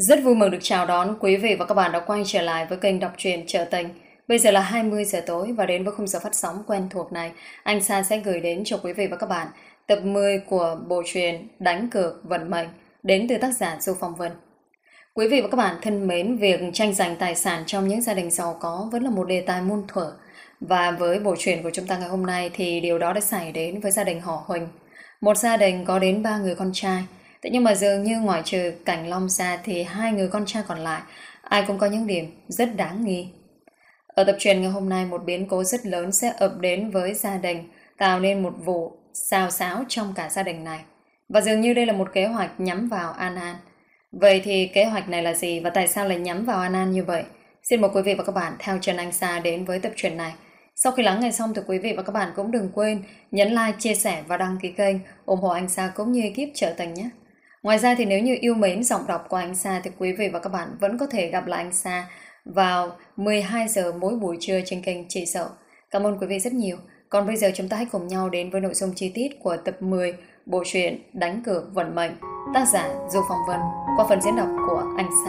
Rất vui mừng được chào đón quý vị và các bạn đã quay trở lại với kênh đọc truyện Trở Tình. Bây giờ là 20 giờ tối và đến với khung giờ phát sóng quen thuộc này, anh Sa sẽ gửi đến cho quý vị và các bạn tập 10 của bộ truyện Đánh cược vận mệnh đến từ tác giả Du Phong Vân. Quý vị và các bạn thân mến, việc tranh giành tài sản trong những gia đình giàu có vẫn là một đề tài muôn thuở. Và với bộ truyện của chúng ta ngày hôm nay thì điều đó đã xảy đến với gia đình họ Huỳnh. Một gia đình có đến 3 người con trai. Thế nhưng mà dường như ngoại trừ Cảnh Long ra thì hai người con trai còn lại ai cũng có những điểm rất đáng nghi. Ở tập truyện ngày hôm nay, một biến cố rất lớn sẽ ập đến với gia đình, tạo nên một vụ xào xáo trong cả gia đình này. Và dường như đây là một kế hoạch nhắm vào An An. Vậy thì kế hoạch này là gì và tại sao lại nhắm vào An An như vậy? Xin mời quý vị và các bạn theo chân anh Sa đến với tập truyện này. Sau khi lắng nghe xong thì quý vị và các bạn cũng đừng quên nhấn like, chia sẻ và đăng ký kênh ủng hộ anh Sa cũng như ekip Trở Tình nhé. Ngoài ra thì nếu như yêu mến giọng đọc của anh Sa thì quý vị và các bạn vẫn có thể gặp lại anh Sa vào 12 giờ mỗi buổi trưa trên kênh Chị Dậu. Cảm ơn quý vị rất nhiều. Còn bây giờ chúng ta hãy cùng nhau đến với nội dung chi tiết của tập 10 bộ truyện Đánh cược vận mệnh, tác giả Du Phong Vân qua phần diễn đọc của anh Sa.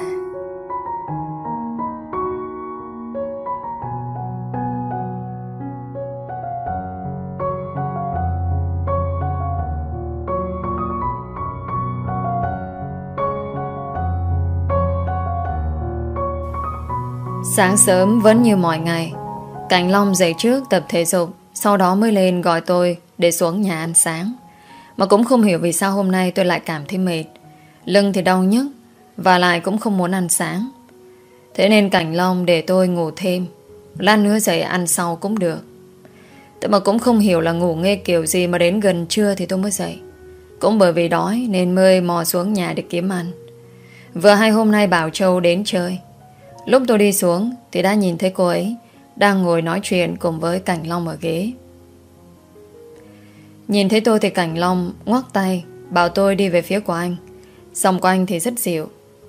Sáng sớm vẫn như mọi ngày, Cảnh Long dậy trước tập thể dục, sau đó mới lên gọi tôi để xuống nhà ăn sáng. Mà cũng không hiểu vì sao hôm nay tôi lại cảm thấy mệt, lưng thì đau nhức và lại cũng không muốn ăn sáng. Thế nên Cảnh Long để tôi ngủ thêm, lát nữa dậy ăn sau cũng được.แต่mà cũng không hiểu là ngủ nghe kiểu gì mà đến gần trưa thì tôi mới dậy. Cũng bởi vì đói nên mới mò xuống nhà để kiếm ăn. Vừa hay hôm nay Bảo Châu đến chơi. Lúc tôi đi xuống thì đã nhìn thấy cô ấy đang ngồi nói chuyện cùng với Cảnh Long ở ghế. Nhìn thấy tôi thì Cảnh Long ngoắc tay bảo tôi đi về phía của anh. Giọng của anh thì rất dịu.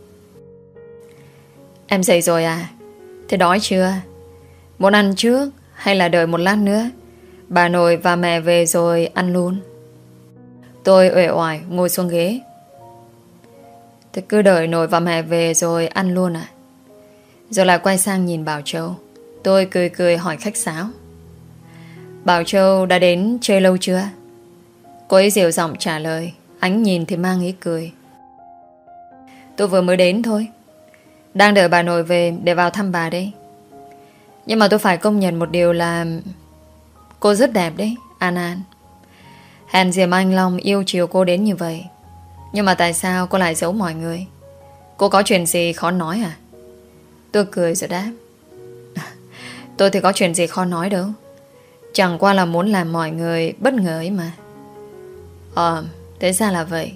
Em dậy rồi à? Thế đói chưa? Muốn ăn trước hay là đợi một lát nữa bà nội và mẹ về rồi ăn luôn? Tôi uể oải ngồi xuống ghế. Thế cứ đợi nội và mẹ về rồi ăn luôn à? Rồi lại quay sang nhìn Bảo Châu. Tôi cười cười hỏi khách sáo. Bảo Châu đã đến chơi lâu chưa? Cô ấy dịu giọng trả lời, ánh nhìn thì mang ý cười. Tôi vừa mới đến thôi, đang đợi bà nội về để vào thăm bà đây. Nhưng mà tôi phải công nhận một điều là cô rất đẹp đấy, An An. Hèn gì mà anh Long yêu chiều cô đến như vậy. Nhưng mà tại sao cô lại giấu mọi người? Cô có chuyện gì khó nói à? Tôi cười rồi đáp. Tôi thì có chuyện gì khó nói đâu. Chẳng qua là muốn làm mọi người bất ngờ ấy mà. Thế ra là vậy.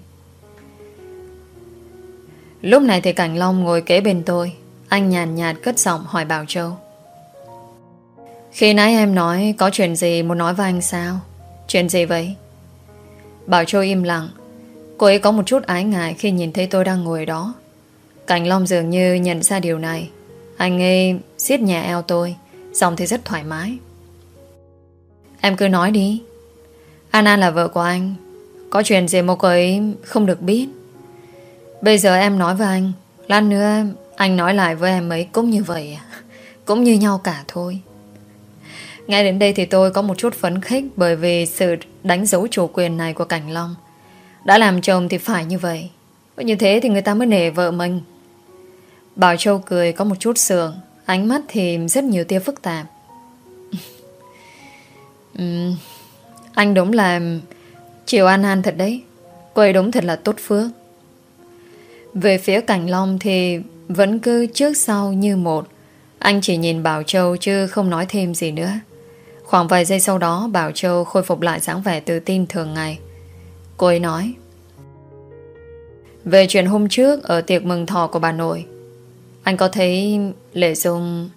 Lúc này thì Cảnh Long ngồi kế bên tôi. Anh nhàn nhạt cất giọng hỏi Bảo Châu. Khi nãy em nói có chuyện gì muốn nói với anh sao? Chuyện gì vậy? Bảo Châu im lặng. Cô ấy có một chút ái ngại khi nhìn thấy tôi đang ngồi đó. Cảnh Long dường như nhận ra điều này. Anh ấy siết nhẹ eo tôi, giọng thì rất thoải mái. Em cứ nói đi. An An là vợ của anh. Có chuyện gì mà cô ấy không được biết? Bây giờ em nói với anh, lát nữa anh nói lại với em ấy cũng như vậy à? Cũng như nhau cả thôi. Ngay đến đây thì tôi có một chút phấn khích, bởi vì sự đánh dấu chủ quyền này của Cảnh Long. Đã làm chồng thì phải như vậy. Như thế thì người ta mới nể vợ mình. Bảo Châu cười có một chút sượng, ánh mắt thì rất nhiều tia phức tạp. Anh đúng là chiều An An thật đấy. Cô ấy đúng thật là tốt phước. Về phía Cảnh Long thì vẫn cứ trước sau như một. Anh chỉ nhìn Bảo Châu chứ không nói thêm gì nữa. Khoảng vài giây sau đó Bảo Châu khôi phục lại dáng vẻ tự tin thường ngày. Cô ấy nói. Về chuyện hôm trước ở tiệc mừng thọ của bà nội, anh có thấy Lệ Dung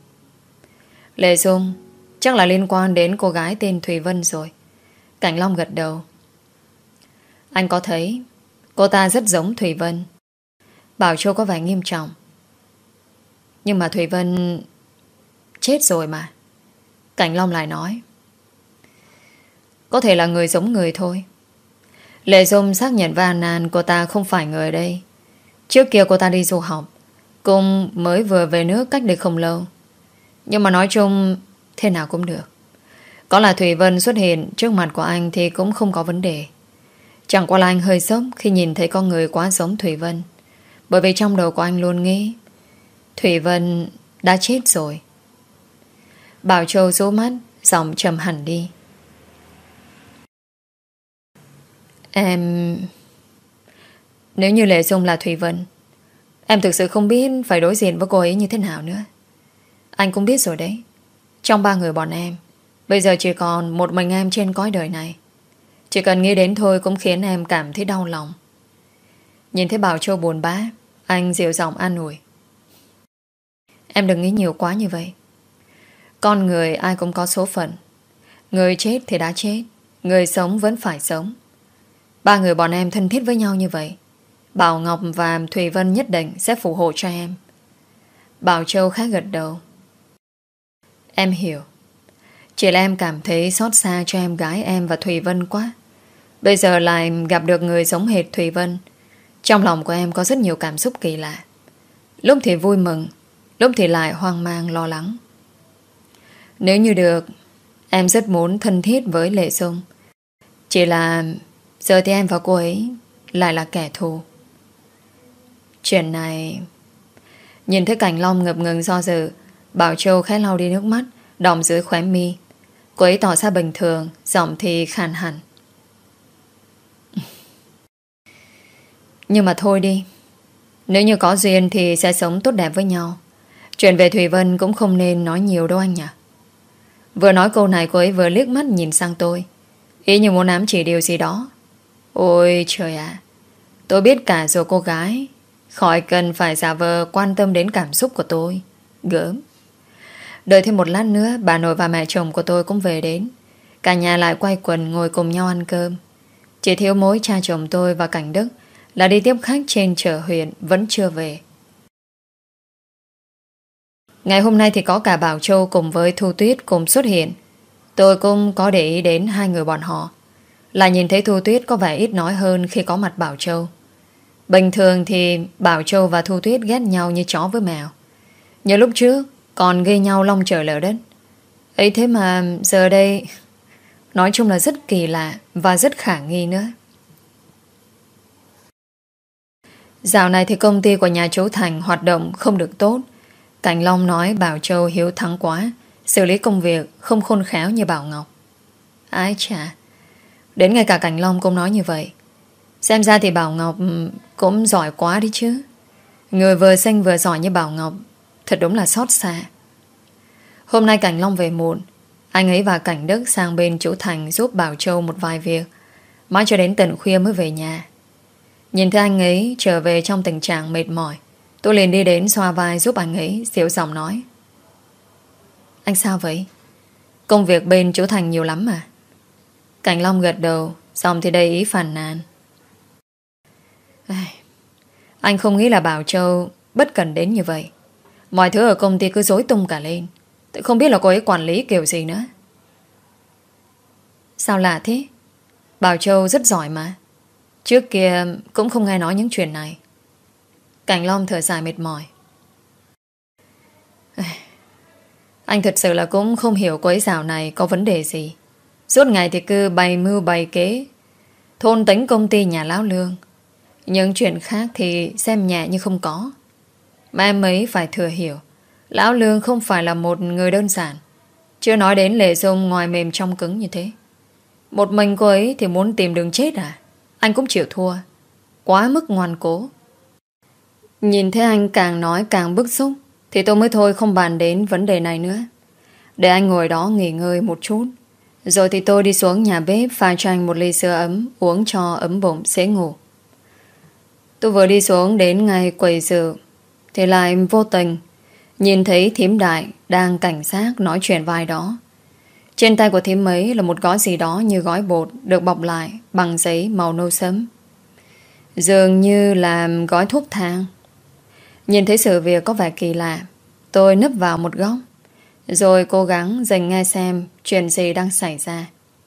chắc là liên quan đến cô gái tên Thùy Vân rồi. Cảnh Long gật đầu. Anh có thấy cô ta rất giống Thùy Vân. Bảo Châu có vẻ nghiêm trọng. Nhưng mà Thùy Vân chết rồi mà. Cảnh Long lại nói. Có thể là người giống người thôi. Lệ Dung xác nhận với An An cô ta không phải người ở đây. Trước kia cô ta đi du học, Cung mới vừa về nước cách đây không lâu. Nhưng mà nói chung thế nào cũng được. Có là Thủy Vân xuất hiện trước mặt của anh thì cũng không có vấn đề. Chẳng qua là anh hơi sốc khi nhìn thấy con người quá giống Thủy Vân. Bởi vì trong đầu của anh luôn nghĩ Thủy Vân đã chết rồi. Bảo Châu rũ mắt, giọng trầm hẳn đi. Em... Nếu như Lệ Dung là Thủy Vân, em thực sự không biết phải đối diện với cô ấy như thế nào nữa. Anh cũng biết rồi đấy. Trong 3 người bọn em, bây giờ chỉ còn một mình em trên cõi đời này. Chỉ cần nghĩ đến thôi cũng khiến em cảm thấy đau lòng. Nhìn thấy Bảo Châu buồn bã, anh dịu giọng an ủi. Em đừng nghĩ nhiều quá như vậy. Con người ai cũng có số phận. Người chết thì đã chết, người sống vẫn phải sống. 3 người bọn em thân thiết với nhau như vậy, Bảo Ngọc và Thùy Vân nhất định sẽ phù hộ cho em. Bảo Châu khá gật đầu. Em hiểu. Chỉ là em cảm thấy xót xa cho em gái em và Thùy Vân quá. Bây giờ lại gặp được người giống hệt Thùy Vân. Trong lòng của em có rất nhiều cảm xúc kỳ lạ. Lúc thì vui mừng, lúc thì lại hoang mang lo lắng. Nếu như được, em rất muốn thân thiết với Lệ Dung. Chỉ là giờ thì em và cô ấy lại là kẻ thù. Chuyện này... Nhìn thấy Cảnh Long ngập ngừng do dự, Bảo Châu khẽ lau đi nước mắt đọng dưới khóe mi. Cô ấy tỏ ra bình thường, giọng thì khàn hẳn. Nhưng mà thôi đi. Nếu như có duyên thì sẽ sống tốt đẹp với nhau. Chuyện về Thùy Vân cũng không nên nói nhiều đâu anh nhỉ. Vừa nói câu này cô ấy vừa liếc mắt nhìn sang tôi, ý như muốn ám chỉ điều gì đó. Ôi trời ạ, tôi biết cả rồi cô gái, khỏi cần phải giả vờ quan tâm đến cảm xúc của tôi. Gớm. Đợi thêm một lát nữa, bà nội và mẹ chồng của tôi cũng về đến. Cả nhà lại quay quần ngồi cùng nhau ăn cơm. Chỉ thiếu mỗi cha chồng tôi và Cảnh Đức là đi tiếp khách trên chợ huyện vẫn chưa về. Ngày hôm nay thì có cả Bảo Châu cùng với Thu Tuyết cùng xuất hiện. Tôi cũng có để ý đến 2 người bọn họ. Là nhìn thấy Thu Tuyết có vẻ ít nói hơn khi có mặt Bảo Châu. Bình thường thì Bảo Châu và Thu Tuyết ghét nhau như chó với mèo. Như lúc trước còn gây nhau long trời lở đất. Ấy thế mà giờ đây nói chung là rất kỳ lạ và rất khả nghi nữa. Dạo này thì công ty của nhà chú Thành hoạt động không được tốt. Cảnh Long nói Bảo Châu hiếu thắng quá, xử lý công việc không khôn khéo như Bảo Ngọc. Ái chà, đến ngay cả Cảnh Long cũng nói như vậy. Xem ra thì Bảo Ngọc cũng giỏi quá đi chứ. Người vừa xinh vừa giỏi như Bảo Ngọc thật đúng là xót xa. Hôm nay Cảnh Long về muộn. Anh ấy và Cảnh Đức sang bên chú Thành giúp Bảo Châu một vài việc, mãi cho đến tận khuya mới về nhà. Nhìn thấy anh ấy trở về trong tình trạng mệt mỏi, tôi liền đi đến xoa vai giúp anh ấy, dịu giọng nói. Anh sao vậy? Công việc bên chú Thành nhiều lắm mà. Cảnh Long gật đầu, giọng thì đầy ý phàn nàn. Anh không nghĩ là Bảo Châu bất cần đến như vậy. Mọi thứ ở công ty cứ rối tung cả lên. Tôi không biết là cô ấy quản lý kiểu gì nữa. Sao lạ thế? Bảo Châu rất giỏi mà. Trước kia cũng không nghe nói những chuyện này. Cảnh Long thở dài mệt mỏi. Anh thật sự là cũng không hiểu cô ấy dạo này có vấn đề gì. Suốt ngày thì cứ bày mưu bày kế, thôn tính công ty nhà lão Lương. Những chuyện khác thì xem nhẹ như không có. Mà em ấy phải thừa hiểu, lão Lương không phải là một người đơn giản. Chưa nói đến Lệ Dung ngoài mềm trong cứng như thế. Một mình cô ấy thì muốn tìm đường chết à? Anh cũng chịu thua. Quá mức ngoan cố. Nhìn thấy anh càng nói càng bức xúc thì tôi mới thôi không bàn đến vấn đề này nữa. Để anh ngồi đó nghỉ ngơi một chút. Rồi thì tôi đi xuống nhà bếp pha cho anh một ly sữa ấm, uống cho ấm bụng dễ ngủ. Tôi vừa đi xuống đến ngay quầy rượu thì lại vô tình nhìn thấy thím Đại đang cảnh giác nói chuyện vai đó. Trên tay của thím ấy là một gói gì đó như gói bột được bọc lại bằng giấy màu nâu sẫm. Dường như là gói thuốc thang. Nhìn thấy sự việc có vẻ kỳ lạ, tôi nấp vào một góc rồi cố gắng dành nghe xem chuyện gì đang xảy ra.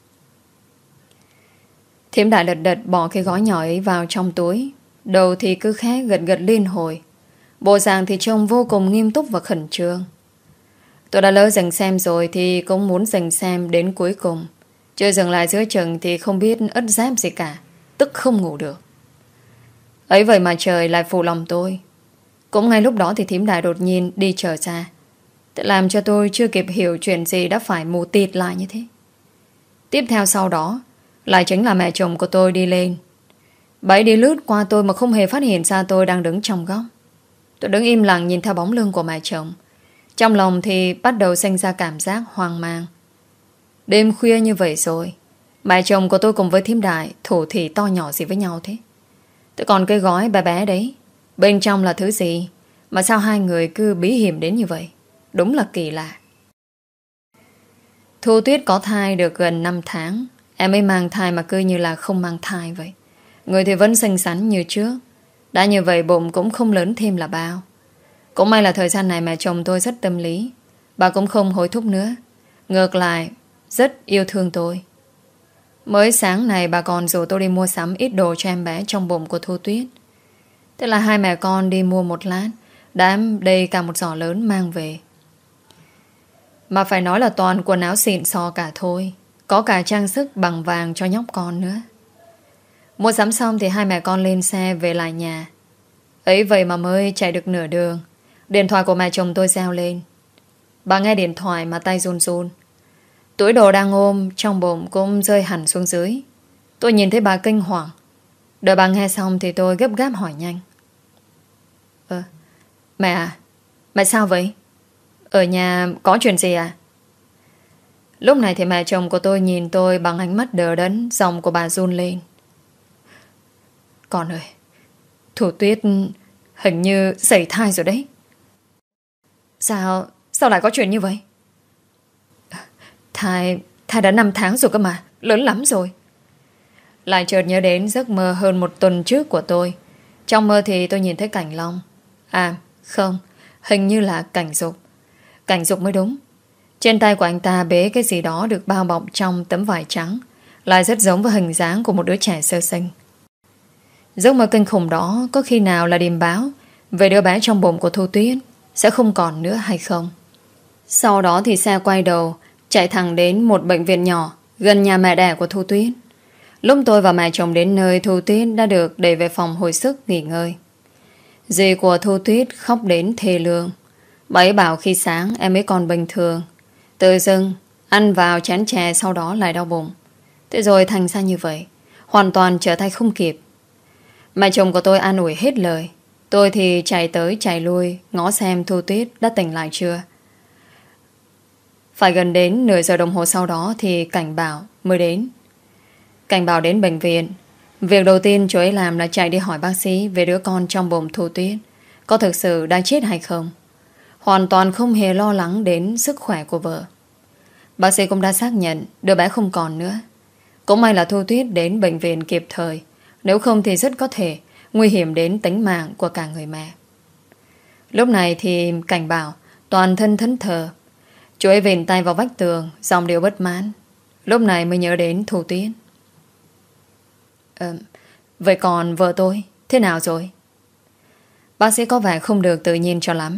Thím Đại lật đật bỏ cái gói nhỏ ấy vào trong túi, đầu thì cứ khẽ gật gật liên hồi. Bộ dạng thì trông vô cùng nghiêm túc và khẩn trương. Tôi đã lỡ dừng xem rồi thì cũng muốn dừng xem đến cuối cùng. Chưa dừng lại giữa chừng thì không biết ất giáp gì cả, tức không ngủ được. Ấy vậy mà trời lại phụ lòng tôi. Cũng ngay lúc đó thì thím Đại đột nhiên đi trở ra, tự làm cho tôi chưa kịp hiểu chuyện gì đã phải mù tịt lại như thế. Tiếp theo sau đó lại chính là mẹ chồng của tôi đi lên. Bà ấy đi lướt qua tôi mà không hề phát hiện ra tôi đang đứng trong góc. Tôi đứng im lặng nhìn theo bóng lưng của mẹ chồng. Trong lòng thì bắt đầu sinh ra cảm giác hoang mang. Đêm khuya như vậy rồi, mẹ chồng của tôi cùng với thím Đại thủ thỉ to nhỏ gì với nhau thế? Tôi còn cái gói bé bé đấy, bên trong là thứ gì mà sao hai người cứ bí hiểm đến như vậy? Đúng là kỳ lạ. Thu Tuyết có thai được gần 5 tháng. Em ấy mang thai mà cứ như là không mang thai vậy. Người thì vẫn xinh xắn như trước. Đã như vậy bụng cũng không lớn thêm là bao. Cũng may là thời gian này mẹ chồng tôi rất tâm lý. Bà cũng không hối thúc nữa. Ngược lại rất yêu thương tôi. Mới sáng này bà còn rủ tôi đi mua sắm ít đồ cho em bé trong bụng của Thu Tuyết. Thế là hai mẹ con đi mua một lát, đám đầy cả một giỏ lớn mang về. Mà phải nói là toàn quần áo xịn sò cả thôi. Có cả trang sức bằng vàng cho nhóc con nữa. Mua sắm xong thì hai mẹ con lên xe về lại nhà. Ấy vậy mà mới chạy được nửa đường, điện thoại của mẹ chồng tôi reo lên. Bà nghe điện thoại mà tay run run. Túi đồ đang ôm trong bụng cũng rơi hẳn xuống dưới. Tôi nhìn thấy bà kinh hoàng. Đợi bà nghe xong thì tôi gấp gáp hỏi nhanh. Mẹ à, mẹ sao vậy? Ở nhà có chuyện gì à? Lúc này thì mẹ chồng của tôi nhìn tôi bằng ánh mắt đờ đẫn, giọng của bà run lên. Con ơi, Thủ Tuyết hình như sảy thai rồi đấy. Sao lại có chuyện như vậy? Thai đã 5 tháng rồi cơ mà, lớn lắm rồi. Lại chợt nhớ đến giấc mơ hơn một tuần trước của tôi. Trong mơ thì tôi nhìn thấy Cảnh Long. À không, hình như là Cảnh Dục. Cảnh Dục mới đúng. Trên tay của anh ta bế cái gì đó được bao bọc trong tấm vải trắng, lại rất giống với hình dáng của một đứa trẻ sơ sinh. Giấc mơ kinh khủng đó có khi nào là điềm báo về đứa bé trong bụng của Thu Tuyết sẽ không còn nữa hay không? Sau đó thì xe quay đầu chạy thẳng đến một bệnh viện nhỏ gần nhà mẹ đẻ của Thu Tuyết. Lúc tôi và mẹ chồng đến nơi, Thu Tuyết đã được để về phòng hồi sức nghỉ ngơi. Dì của Thu Tuyết khóc đến thê lương. Bà ấy bảo khi sáng em ấy còn bình thường, tự dưng ăn vào chén chè sau đó lại đau bụng. Thế rồi thành ra như vậy, hoàn toàn trở tay không kịp. Mẹ chồng của tôi an ủi hết lời. Tôi thì chạy tới chạy lui ngó xem Thu Tuyết đã tỉnh lại chưa. Phải gần đến nửa giờ đồng hồ sau đó thì Cảnh Bảo mới đến. Cảnh Bảo đến bệnh viện. Việc đầu tiên chú ấy làm là chạy đi hỏi bác sĩ về đứa con trong bụng Thu Tuyết có thực sự đang chết hay không. Hoàn toàn không hề lo lắng đến sức khỏe của vợ. Bác sĩ cũng đã xác nhận đứa bé không còn nữa. Cũng may là Thu Tuyết đến bệnh viện kịp thời, nếu không thì rất có thể nguy hiểm đến tính mạng của cả người mẹ. Lúc này thì Cảnh Bảo toàn thân thẫn thờ. Chú ấy vịn tay vào vách tường, giọng điệu bất mãn. Lúc này mới nhớ đến Thu Tuyết. Vậy còn vợ tôi thế nào rồi? Bác sĩ có vẻ không được tự nhiên cho lắm.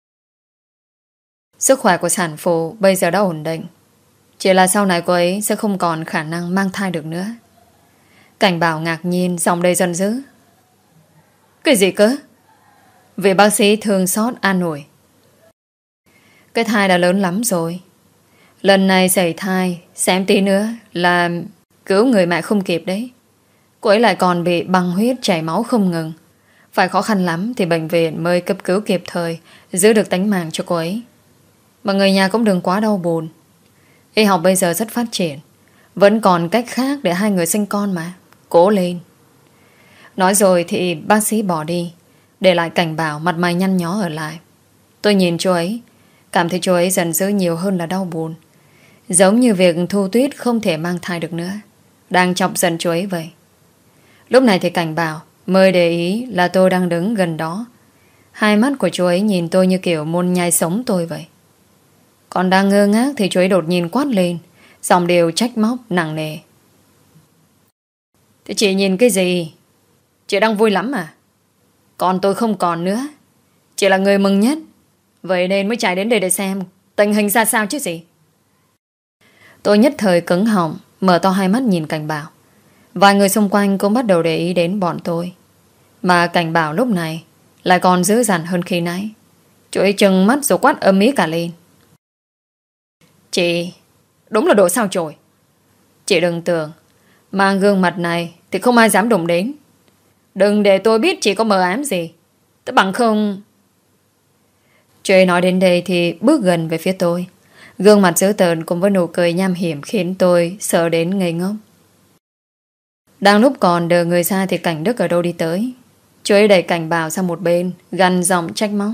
Sức khỏe của sản phụ bây giờ đã ổn định, chỉ là sau này cô ấy sẽ không còn khả năng mang thai được nữa. Cảnh Bảo ngạc nhiên, giọng đầy giận dữ. Cái gì cơ? Vị bác sĩ thương xót an ủi. Cái thai đã lớn lắm rồi. Lần này sảy thai, xém tí nữa là cứu người mẹ không kịp đấy. Cô ấy lại còn bị băng huyết chảy máu không ngừng. Phải khó khăn lắm thì bệnh viện mới cấp cứu kịp thời, giữ được tánh mạng cho cô ấy. Mà người nhà cũng đừng quá đau buồn. Y học bây giờ rất phát triển, vẫn còn cách khác để hai người sinh con mà. Cố lên. Nói rồi thì bác sĩ bỏ đi, để lại Cảnh Bảo mặt mày nhăn nhó ở lại. Tôi nhìn chú ấy, cảm thấy chú ấy giận dữ nhiều hơn là đau buồn. Giống như việc Thu Tuyết không thể mang thai được nữa đang chọc giận chú ấy vậy. Lúc này thì Cảnh Bảo mới để ý là tôi đang đứng gần đó. Hai mắt của chú ấy nhìn tôi như kiểu muốn nhai sống tôi vậy. Còn đang ngơ ngác thì chú ấy đột nhiên quát lên, giọng điệu trách móc nặng nề. Thế chị nhìn cái gì? Chị đang vui lắm à? Con tôi không còn nữa, Chị là người mừng nhất, vậy nên mới chạy đến đây để xem tình hình ra sao chứ gì. Tôi nhất thời cứng họng, mở to hai mắt nhìn Cảnh Bảo. Vài người xung quanh cũng bắt đầu để ý đến bọn tôi. Mà Cảnh Bảo lúc này lại còn dữ dằn hơn khi nãy. Chú ấy trừng mắt rồi quát ầm ĩ cả lên. Chị đúng là đồ sao chổi. Chị đừng tưởng mang gương mặt này thì không ai dám đụng đến. Đừng để tôi biết chị có mờ ám gì. Tức bằng không. Chú ấy nói đến đây thì bước gần về phía tôi. Gương mặt dữ tợn cùng với nụ cười nham hiểm khiến tôi sợ đến ngây ngốc. Đang lúc còn đợi người ra thì Cảnh Đức ở đâu đi tới. Chú ấy đẩy Cảnh Bảo sang một bên, gằn giọng trách móc.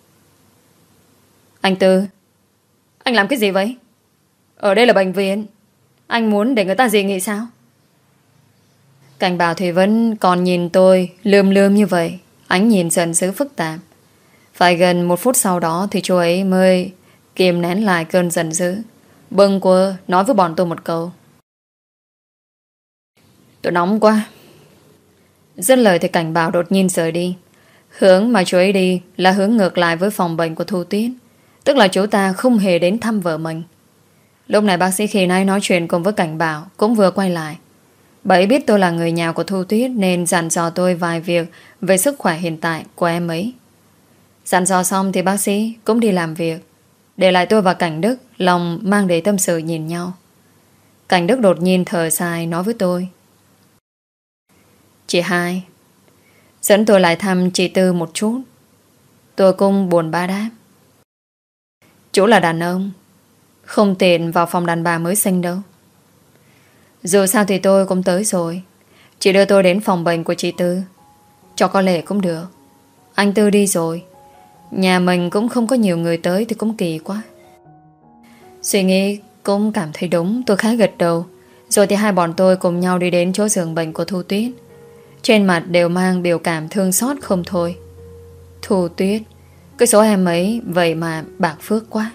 Anh Tư, anh làm cái gì vậy? Ở đây là bệnh viện, anh muốn để người ta dị nghị sao? Cảnh Bảo thì vẫn còn nhìn tôi lườm lườm như vậy, ánh nhìn giận dữ phức tạp. Phải gần 1 phút sau đó thì chú ấy mới kìm nén lại cơn giận dữ, bâng quơ nói với bọn tôi một câu. Tôi nóng quá. Dứt lời thì Cảnh Bảo đột nhiên rời đi. Hướng mà chú ấy đi là hướng ngược lại với phòng bệnh của Thu Tuyết. Tức là chú ta không hề đến thăm vợ mình. Lúc này bác sĩ khi nãy nói chuyện cùng với Cảnh Bảo cũng vừa quay lại. Bà ấy biết tôi là người nhà của Thu Tuyết nên dặn dò tôi vài việc về sức khỏe hiện tại của em ấy. Dặn dò xong thì bác sĩ cũng đi làm việc, để lại tôi và Cảnh Đức lòng mang đầy tâm sự nhìn nhau. Cảnh Đức đột nhiên thở dài nói với tôi. Chị Hai, dẫn tôi lại thăm chị Tư một chút. Tôi cũng buồn bã đáp. Chú là đàn ông, không tiện vào phòng đàn bà mới sinh đâu. Dù sao thì tôi cũng tới rồi. Chị đưa tôi đến phòng bệnh của chị Tư. Cho có lẽ cũng được. Anh Tư đi rồi, nhà mình cũng không có nhiều người tới thì cũng kỳ quá. Suy nghĩ cũng cảm thấy đúng, tôi khá gật đầu. Rồi thì hai bọn tôi cùng nhau đi đến chỗ giường bệnh của Thu Tuyết. Trên mặt đều mang biểu cảm thương xót không thôi. Thu Tuyết, cái số em ấy vậy mà bạc phước quá.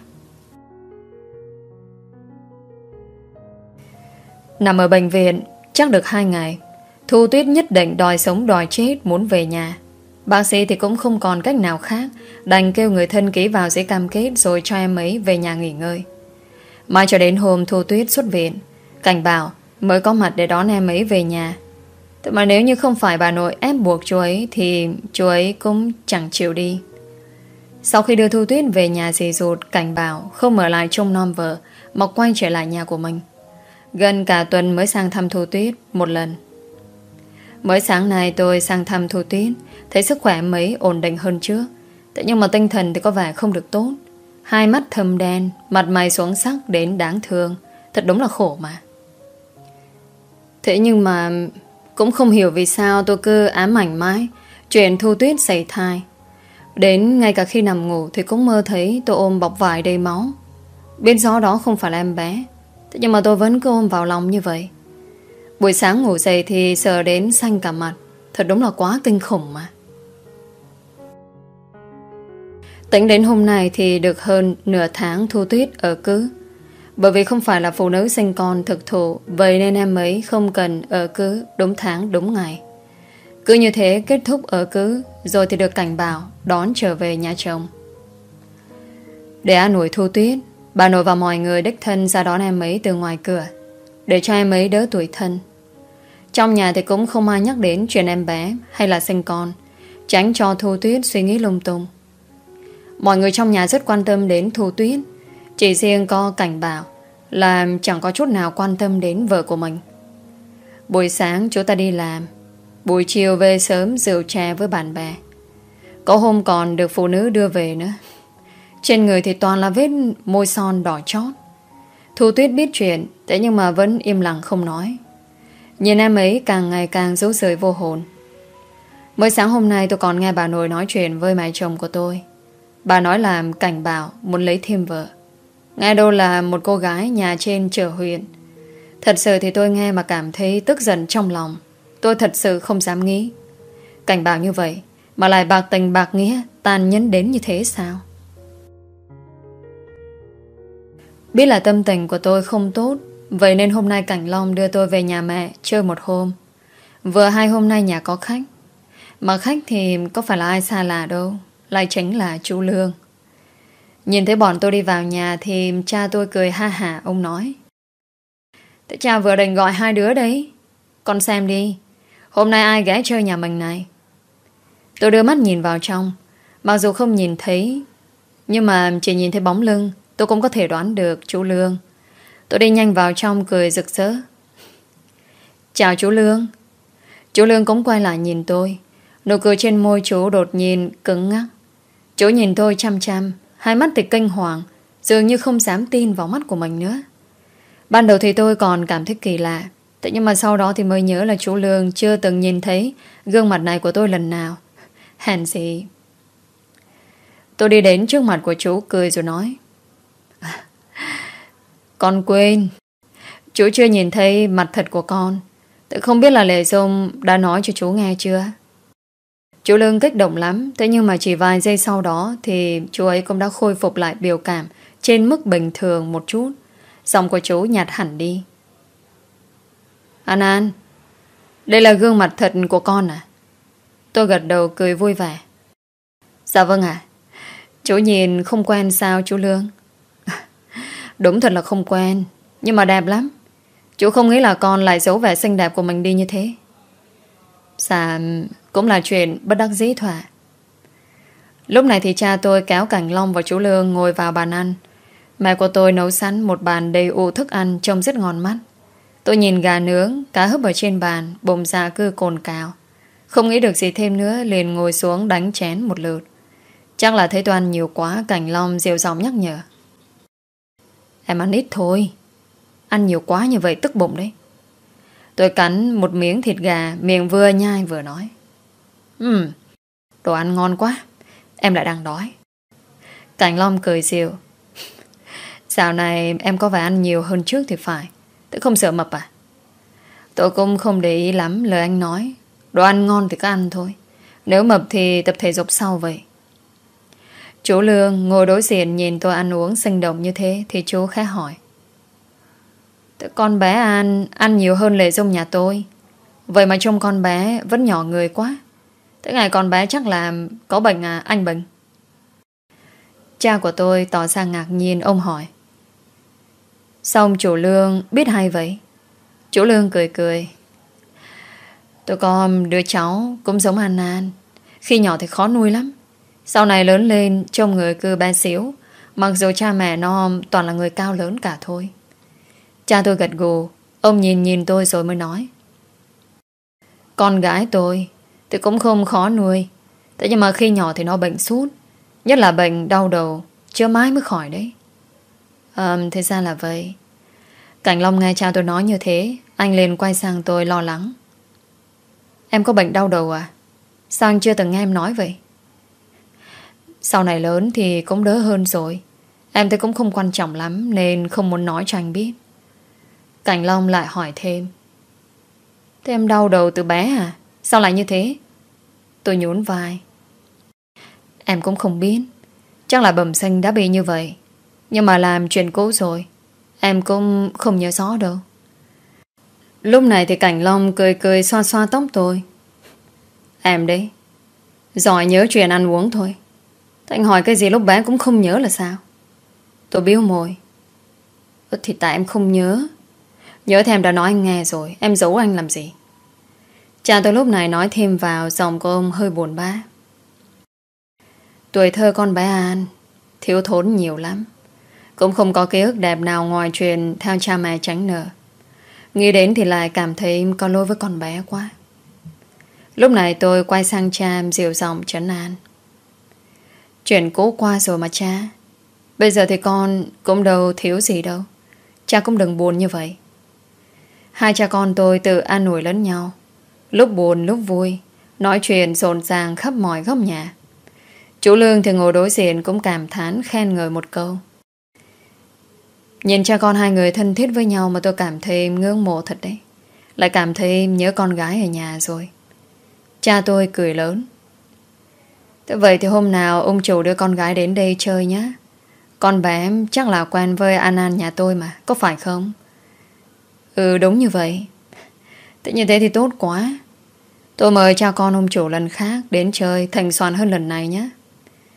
Nằm ở bệnh viện chắc được 2 ngày, Thu Tuyết nhất định đòi sống đòi chết muốn về nhà. Bác sĩ thì cũng không còn cách nào khác, đành kêu người thân ký vào giấy cam kết rồi cho em ấy về nhà nghỉ ngơi. Mãi cho đến hôm Thu Tuyết xuất viện, Cảnh Bảo mới có mặt để đón em ấy về nhà. Thế mà nếu như không phải bà nội ép buộc chú ấy thì chú ấy cũng chẳng chịu đi. Sau khi đưa Thu Tuyết về nhà dì dụt, Cảnh Bảo không ở lại trông nom vợ mà quay trở lại nhà của mình. Gần cả tuần mới sang thăm Thu Tuyết một lần. Mới sáng nay tôi sang thăm Thu Tuyết, thấy sức khỏe mấy ổn định hơn trước. Thế nhưng mà tinh thần thì có vẻ không được tốt. Hai mắt thâm đen, mặt mày xuống sắc đến đáng thương. Thật đúng là khổ mà. Thế nhưng mà cũng không hiểu vì sao tôi cứ ám ảnh mãi chuyện Thu Tuyết sảy thai. Đến ngay cả khi nằm ngủ thì cũng mơ thấy tôi ôm bọc vải đầy máu. Biết rõ đó không phải là em bé, thế nhưng mà tôi vẫn cứ ôm vào lòng như vậy. Buổi sáng ngủ dậy thì sợ đến xanh cả mặt. Thật đúng là quá kinh khủng mà. Tính đến hôm nay thì được hơn nửa tháng Thu Tuyết ở cữ. Bởi vì không phải là phụ nữ sinh con thực thụ, vậy nên em ấy không cần ở cữ đúng tháng đúng ngày. Cứ như thế kết thúc ở cữ, rồi thì được Cảnh Bảo đón trở về nhà chồng. Để an ủi Thu Tuyết, bà nội và mọi người đích thân ra đón em ấy từ ngoài cửa, để cho em ấy đỡ tủi thân. Trong nhà thì cũng không ai nhắc đến chuyện em bé hay là sinh con, tránh cho Thu Tuyết suy nghĩ lung tung. Mọi người trong nhà rất quan tâm đến Thu Tuyết, chỉ riêng có Cảnh Bảo là chẳng có chút nào quan tâm đến vợ của mình. Buổi sáng chú ta đi làm, buổi chiều về sớm rượu chè với bạn bè. Có hôm còn được phụ nữ đưa về nữa. Trên người thì toàn là vết môi son đỏ chót. Thu Tuyết biết chuyện, thế nhưng mà vẫn im lặng không nói. Nhìn em ấy càng ngày càng rũ rượi vô hồn. Mới sáng hôm nay tôi còn nghe bà nội nói chuyện với mẹ chồng của tôi. Bà nói là Cảnh Bảo muốn lấy thêm vợ. Nghe đâu là một cô gái nhà trên chợ huyện. Thật sự thì tôi nghe mà cảm thấy tức giận trong lòng. Tôi thật sự không dám nghĩ Cảnh Bảo như vậy mà lại bạc tình bạc nghĩa, tàn nhẫn đến như thế sao? Biết là tâm tình của tôi không tốt, vậy nên hôm nay Cảnh Long đưa tôi về nhà mẹ chơi một hôm. Vừa 2 hôm nay nhà có khách. Mà khách thì có phải là ai xa lạ đâu, lại chính là chú Lương. Nhìn thấy bọn tôi đi vào nhà thì cha tôi cười ha hả. Ông nói: "Thế cha vừa định gọi hai đứa đấy. Con xem đi, hôm nay ai ghé chơi nhà mình này?" Tôi đưa mắt nhìn vào trong. Mặc dù không nhìn thấy, nhưng mà chỉ nhìn thấy bóng lưng, tôi cũng có thể đoán được chú Lương. Tôi đi nhanh vào trong cười rực rỡ: "Chào chú Lương." Chú Lương cũng quay lại nhìn tôi. Nụ cười trên môi chú đột nhiên cứng ngắc. Chú nhìn tôi chăm chăm, hai mắt thì kinh hoàng, dường như không dám tin vào mắt của mình nữa. Ban đầu thì tôi còn cảm thấy kỳ lạ, thế nhưng mà sau đó thì mới nhớ là chú Lương chưa từng nhìn thấy gương mặt này của tôi lần nào. Hèn gì. Tôi đi đến trước mặt của chú cười rồi nói: "Con quên, chú chưa nhìn thấy mặt thật của con. Tôi không biết là Lệ Dung đã nói cho chú nghe chưa?" Chú Lương kích động lắm. Thế nhưng mà chỉ vài giây sau đó thì chú ấy cũng đã khôi phục lại biểu cảm trên mức bình thường một chút. Giọng của chú nhạt hẳn đi: "An An, đây là gương mặt thật của con à?" Tôi gật đầu cười vui vẻ: "Dạ vâng ạ." "Chú nhìn không quen sao chú Lương?" "Đúng thật là không quen, nhưng mà đẹp lắm. Chú không nghĩ là con lại giấu vẻ xinh đẹp của mình đi như thế." "Dạ, cũng là chuyện bất đắc dĩ thôi ạ." Lúc này thì cha tôi kéo Cảnh Long và chú Lương ngồi vào bàn ăn. Mẹ của tôi nấu sẵn một bàn đầy ụ thức ăn trông rất ngon mắt. Tôi nhìn gà nướng, cá hấp ở trên bàn, bụng dạ cứ cồn cào. Không nghĩ được gì thêm nữa, liền ngồi xuống đánh chén một lượt. Chắc là thấy tôi ăn nhiều quá, Cảnh Long dịu giọng nhắc nhở: "Em ăn ít thôi, ăn nhiều quá như vậy tức bụng đấy." Tôi cắn một miếng thịt gà, miệng vừa nhai vừa nói: Đồ ăn ngon quá, em lại đang đói." Cảnh Long cười dịu: "Dạo này em có vẻ ăn nhiều hơn trước thì phải. Tôi không sợ mập à?" Tôi cũng không để ý lắm lời anh nói. Đồ ăn ngon thì cứ ăn thôi, nếu mập thì tập thể dục sau vậy. Chú Lương ngồi đối diện nhìn tôi ăn uống sinh động như thế thì chú khẽ hỏi: "Con bé ăn nhiều hơn Lệ Dung nhà tôi. Vậy mà trông con bé vẫn nhỏ người quá. Thế ngày con bé chắc là có bệnh à anh Bình?" Cha của tôi tỏ ra ngạc nhiên. Ông hỏi: "Sao ông chủ Lương biết hay vậy?" Chú Lương cười cười: "Tôi có đứa cháu cũng giống An An. Khi nhỏ thì khó nuôi lắm, sau này lớn lên trông người cứ bé xíu, mặc dù cha mẹ nó toàn là người cao lớn cả thôi." Cha tôi gật gù. Ông nhìn nhìn tôi rồi mới nói: "Con gái tôi thì cũng không khó nuôi. Thế nhưng mà khi nhỏ thì nó bệnh sút, nhất là bệnh đau đầu, chưa mãi mới khỏi đấy." Thế ra là vậy." Cảnh Long nghe cha tôi nói như thế, anh liền quay sang tôi lo lắng: "Em có bệnh đau đầu à? Sao anh chưa từng nghe em nói vậy?" "Sau này lớn thì cũng đỡ hơn rồi. Em thấy cũng không quan trọng lắm nên không muốn nói cho anh biết." Cảnh Long lại hỏi thêm: "Thế em đau đầu từ bé à? Sao lại như thế?" Tôi nhún vai: "Em cũng không biết. Chắc là bẩm sinh đã bị như vậy. Nhưng mà làm chuyện cũ rồi, em cũng không nhớ rõ đâu." Lúc này thì Cảnh Long cười cười xoa xoa tóc tôi: "Em đấy, giỏi nhớ chuyện ăn uống thôi. Thế anh hỏi cái gì lúc bé cũng không nhớ là sao?" Tôi bĩu môi: Thì tại em không nhớ. Nhớ thì em đã nói anh nghe rồi, em giấu anh làm gì?" Cha tôi lúc này nói thêm vào, giọng của ông hơi buồn bã: "Tuổi thơ con bé An thiếu thốn nhiều lắm, cũng không có ký ức đẹp nào ngoài chuyện theo cha mẹ tránh nợ. Nghĩ đến thì lại cảm thấy có lỗi với con bé quá." Lúc này tôi quay sang cha em dịu giọng trấn an: "Chuyện cũ qua rồi mà cha. Bây giờ thì con cũng đâu thiếu gì đâu. Cha cũng đừng buồn như vậy." Hai cha con tôi tự an ủi lẫn nhau, lúc buồn lúc vui, nói chuyện rộn ràng khắp mọi góc nhà. Chú Lương thì ngồi đối diện cũng cảm thán khen ngợi một câu. Nhìn cha con hai người thân thiết với nhau mà tôi cảm thấy ngưỡng mộ thật đấy. Lại cảm thấy nhớ con gái ở nhà rồi. Cha tôi cười lớn: "Thế vậy thì hôm nào ông chủ đưa con gái đến đây chơi nhé. Con bé chắc là quen với An An nhà tôi mà, có phải không?" "Ừ đúng như vậy." "Thế như thế thì tốt quá. Tôi mời cha con ông chủ lần khác đến chơi thành soàn hơn lần này nhé."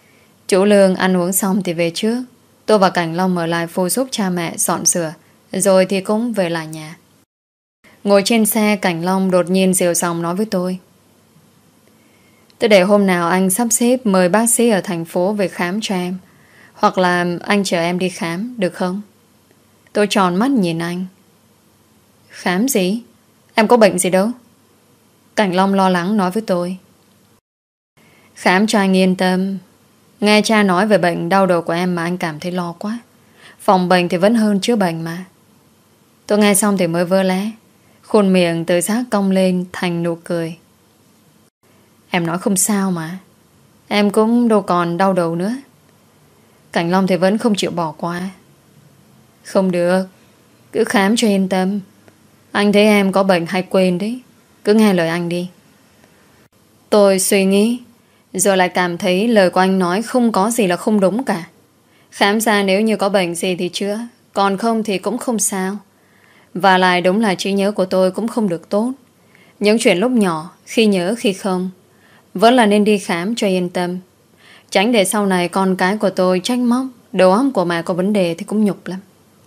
Chú Lương ăn uống xong thì về trước. Tôi và Cảnh Long ở lại phụ giúp cha mẹ dọn sửa, rồi thì cũng về lại nhà. Ngồi trên xe, Cảnh Long đột nhiên dịu giọng nói với tôi: "Tôi để hôm nào anh sắp xếp mời bác sĩ ở thành phố về khám cho em. Hoặc là anh chở em đi khám, được không?" Tôi tròn mắt nhìn anh. "Khám gì? Em có bệnh gì đâu." Cảnh Long lo lắng nói với tôi: "Khám cho anh yên tâm. Nghe cha nói về bệnh đau đầu của em mà anh cảm thấy lo quá. Phòng bệnh thì vẫn hơn chữa bệnh mà." Tôi nghe xong thì mới vỡ lẽ. Khuôn miệng tự giác cong lên thành nụ cười. "Em nói không sao mà. Em cũng đâu còn đau đầu nữa." Cảnh Long thì vẫn không chịu bỏ qua. "Không được, cứ khám cho yên tâm. Anh thấy em có bệnh hay quên đấy. Cứ nghe lời anh đi." Tôi suy nghĩ, rồi lại cảm thấy lời của anh nói không có gì là không đúng cả. Khám ra nếu như có bệnh gì thì chữa, còn không thì cũng không sao. Và lại đúng là trí nhớ của tôi cũng không được tốt. Những chuyện lúc nhỏ, khi nhớ khi không, vẫn là nên đi khám cho yên tâm. Tránh để sau này con cái của tôi trách móc đầu óc của mẹ có vấn đề thì cũng nhục lắm.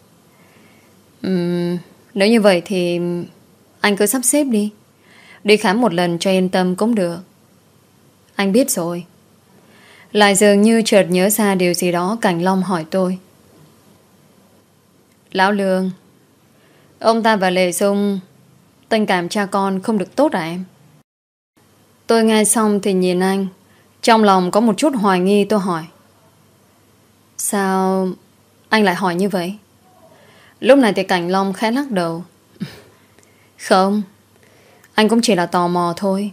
Nếu như vậy thì anh cứ sắp xếp đi. Đi khám một lần cho yên tâm cũng được. Anh biết rồi. Lại dường như chợt nhớ ra điều gì đó, Cảnh Long hỏi tôi: "Lão Lương, ông ta và Lệ Dung tình cảm cha con không được tốt à em?" Tôi nghe xong thì nhìn anh. Trong lòng có một chút hoài nghi, tôi hỏi: "Sao anh lại hỏi như vậy?" Lúc này thì Cảnh Long khẽ lắc đầu: "Không, anh cũng chỉ là tò mò thôi.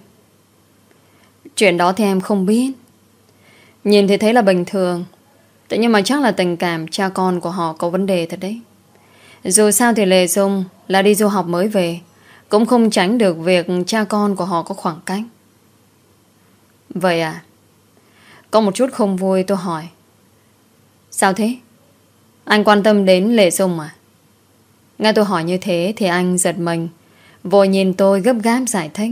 Chuyện đó thì em không biết. Nhìn thì thấy là bình thường. Thế nhưng mà chắc là tình cảm cha con của họ có vấn đề thật đấy. Dù sao thì Lệ Dung là đi du học mới về, cũng không tránh được việc cha con của họ có khoảng cách." "Vậy à?" Có một chút không vui, tôi hỏi: "Sao thế? Anh quan tâm đến Lệ Dung à?" Nghe tôi hỏi như thế thì anh giật mình, vội nhìn tôi gấp gáp giải thích: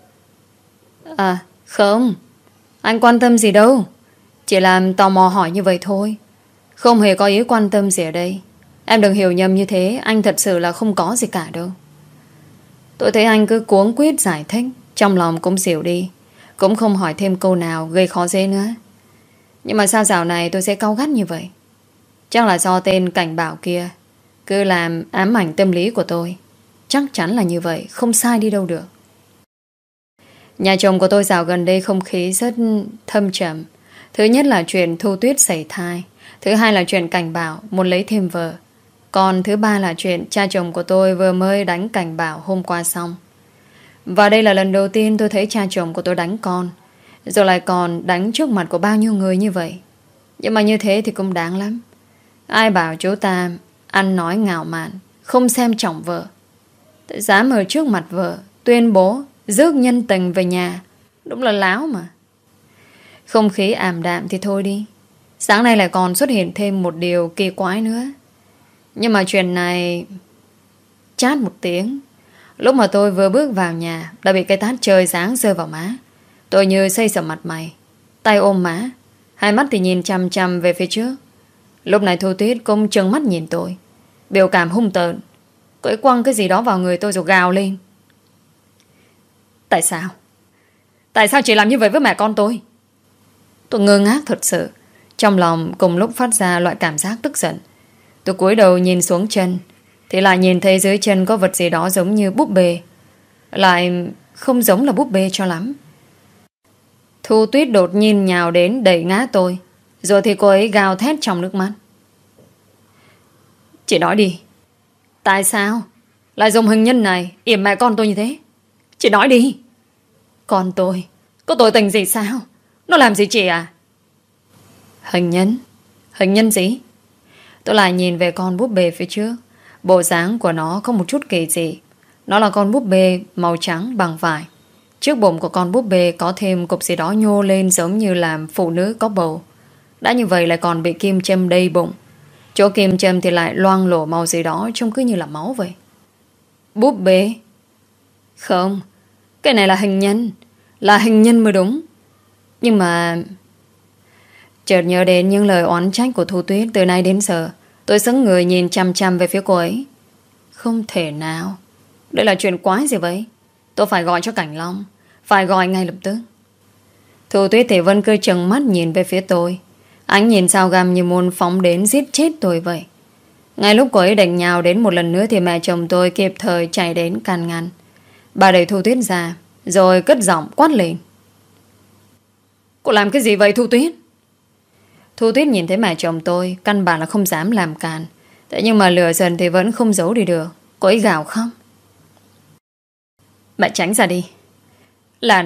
"À không, anh quan tâm gì đâu. Chỉ làm tò mò hỏi như vậy thôi. Không hề có ý quan tâm gì ở đây. Em đừng hiểu nhầm như thế. Anh thật sự là không có gì cả đâu." Tôi thấy anh cứ cuống quýt giải thích, trong lòng cũng dịu đi, cũng không hỏi thêm câu nào gây khó dễ nữa. Nhưng mà sao dạo này tôi sẽ cáu gắt như vậy? Chắc là do tên Cảnh Bảo kia cứ làm ám ảnh tâm lý của tôi. Chắc chắn là như vậy, không sai đi đâu được. Nhà chồng của tôi dạo gần đây không khí rất thâm trầm. Thứ nhất là chuyện Thu Tuyết sảy thai. Thứ hai là chuyện Cảnh Bảo muốn lấy thêm vợ. Còn thứ ba là chuyện cha chồng của tôi vừa mới đánh Cảnh Bảo hôm qua xong. Và đây là lần đầu tiên tôi thấy cha chồng của tôi đánh con, rồi lại còn đánh trước mặt của bao nhiêu người như vậy. Nhưng mà như thế thì cũng đáng lắm. Ai bảo chú ta ăn nói ngạo mạn, không xem trọng vợ, dám ở trước mặt vợ tuyên bố rước nhân tình về nhà. Đúng là láo mà. Không khí ảm đạm thì thôi đi. Sáng nay lại còn xuất hiện thêm một điều kỳ quái nữa. Nhưng mà chuyện này... Chát một tiếng, lúc mà tôi vừa bước vào nhà đã bị cái tát trời giáng rơi vào má. Tôi như xây sầm mặt mày, tay ôm má, hai mắt thì nhìn chằm chằm về phía trước. Lúc này Thu Tuyết cũng trừng mắt nhìn tôi, biểu cảm hung tợn. Cô ấy quăng cái gì đó vào người tôi rồi gào lên: Tại sao? Tại sao chị làm như vậy với mẹ con tôi?" Tôi ngơ ngác thật sự. Trong lòng cùng lúc phát ra loại cảm giác tức giận. Tôi cúi đầu nhìn xuống chân, thì lại nhìn thấy dưới chân có vật gì đó giống như búp bê, lại không giống là búp bê cho lắm. Thu Tuyết đột nhiên nhào đến đẩy ngã tôi, rồi thì cô ấy gào thét trong nước mắt: "Chị nói đi, tại sao lại dùng hình nhân này yểm mẹ con tôi như thế? Chị nói đi. Con tôi có tội tình gì sao? Nó làm gì chị à?" Hình nhân? Hình nhân gì? Tôi lại nhìn về con búp bê phía trước. Bộ dáng của nó có một chút kỳ dị. Nó là con búp bê màu trắng bằng vải. Trước bụng của con búp bê có thêm cục gì đó nhô lên giống như làm phụ nữ có bầu. Đã như vậy lại còn bị kim châm đầy bụng. Chỗ kim châm thì lại loang lổ màu gì đó, trông cứ như là máu vậy. Búp bê? Không, cái này là hình nhân. Là hình nhân mới đúng. Nhưng mà Chợt nhớ đến những lời oán trách của Thu Tuyết từ nay đến giờ. Tôi sững người nhìn chăm chăm về phía cô ấy. Không thể nào. Đây là chuyện quái gì vậy? Tôi phải gọi cho Cảnh Long. Phải gọi ngay lập tức. Thu Tuyết thì vẫn cứ trừng mắt nhìn về phía tôi. Ánh nhìn sao găm như muốn phóng đến giết chết tôi vậy. Ngay lúc cô ấy định nhào đến một lần nữa thì mẹ chồng tôi kịp thời chạy đến can ngăn. Bà đẩy Thu Tuyết ra, rồi cất giọng quát lên. Cô làm cái gì vậy Thu Tuyết? Thu Tuyết nhìn thấy mẹ chồng tôi, căn bản là không dám làm càn. Thế nhưng mà lửa giận thì vẫn không giấu đi được. Cô ấy gào khóc. Mẹ tránh ra đi. Là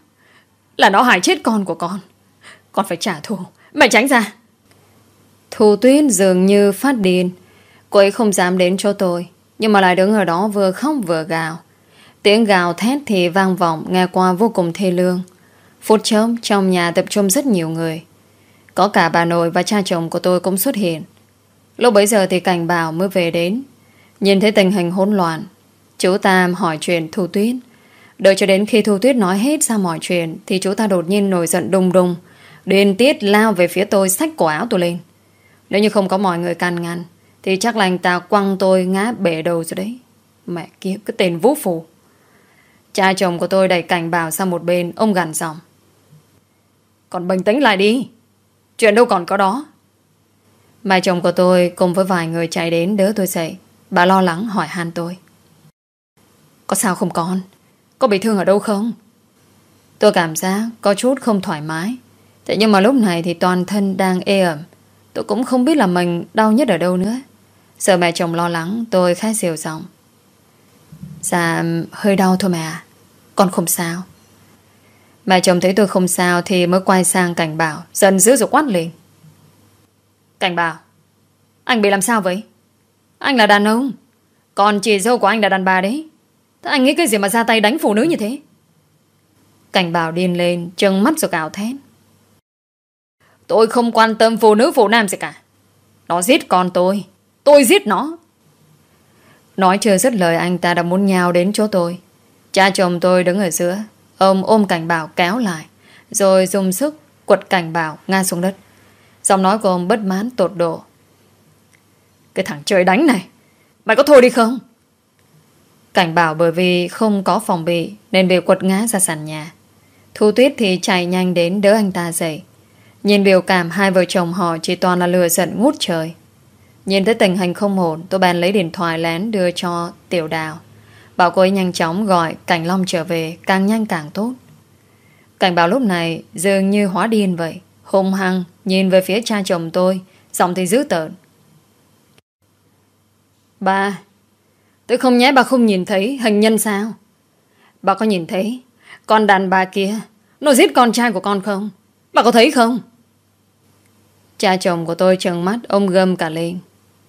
nó hại chết con của con. Con phải trả thù. Mẹ tránh ra. Thu Tuyết dường như phát điên. Cô ấy không dám đến chỗ tôi, nhưng mà lại đứng ở đó vừa khóc vừa gào. Tiếng gào thét thì vang vọng, nghe qua vô cùng thê lương. Phút chốc trong nhà tập trung rất nhiều người. Có cả bà nội và cha chồng của tôi cũng xuất hiện. Lúc bấy giờ thì Cảnh Bảo mới về đến. Nhìn thấy tình hình hỗn loạn, chú ta hỏi chuyện Thu Tuyết. Đợi cho đến khi Thu Tuyết nói hết ra mọi chuyện thì chú ta đột nhiên nổi giận đùng đùng, điên tiết lao về phía tôi, xách cổ áo tôi lên. Nếu như không có mọi người can ngăn thì chắc là anh ta quăng tôi ngã bể đầu rồi đấy. Mẹ kiếp, cái tên vũ phu. Cha chồng của tôi đẩy Cảnh Bảo sang một bên. Ông gằn giọng. Còn bình tĩnh lại đi. Chuyện đâu còn có đó. Mẹ chồng của tôi cùng với vài người chạy đến đỡ tôi dậy. Bà lo lắng hỏi han tôi. Có sao không con? Có bị thương ở đâu không? Tôi cảm giác có chút không thoải mái. Thế nhưng mà lúc này thì toàn thân đang ê ẩm. Tôi cũng không biết là mình đau nhất ở đâu nữa. Sợ mẹ chồng lo lắng, tôi khá dịu giọng. Dạ hơi đau thôi mẹ à. Con không sao. Mẹ chồng thấy tôi không sao thì mới quay sang Cảnh Bảo, giận dữ rồi quát lên. Cảnh Bảo, anh bị làm sao vậy? Anh là đàn ông, còn chị dâu của anh là đàn bà đấy. Thế anh nghĩ cái gì mà ra tay đánh phụ nữ như thế? Cảnh Bảo điên lên, trừng mắt rồi gào thét. Tôi không quan tâm phụ nữ phụ nam gì cả. Nó giết con tôi giết nó. Nói chưa dứt lời anh ta đã muốn nhào đến chỗ tôi. Cha chồng tôi đứng ở giữa. Ông ôm Cảnh Bảo kéo lại, rồi dùng sức quật Cảnh Bảo ngã xuống đất. Giọng nói của ông bất mãn tột độ. Cái thằng trời đánh này, mày có thôi đi không? Cảnh Bảo bởi vì không có phòng bị nên bị quật ngã ra sàn nhà. Thu Tuyết thì chạy nhanh đến đỡ anh ta dậy. Nhìn biểu cảm hai vợ chồng họ chỉ toàn là lừa giận ngút trời. Nhìn thấy tình hình không ổn, tôi bèn lấy điện thoại lén đưa cho Tiểu Đào, bảo cô ấy nhanh chóng gọi Cảnh Long trở về, càng nhanh càng tốt. Cảnh Bảo lúc này dường như hóa điên vậy, hung hăng nhìn về phía cha chồng tôi, giọng thì dữ tợn. Bà, tôi không nhẽ bà không nhìn thấy hình nhân sao? Bà có nhìn thấy con đàn bà kia nó giết con trai của con không? Bà có thấy không? Cha chồng của tôi trừng mắt, ông gầm cả lên.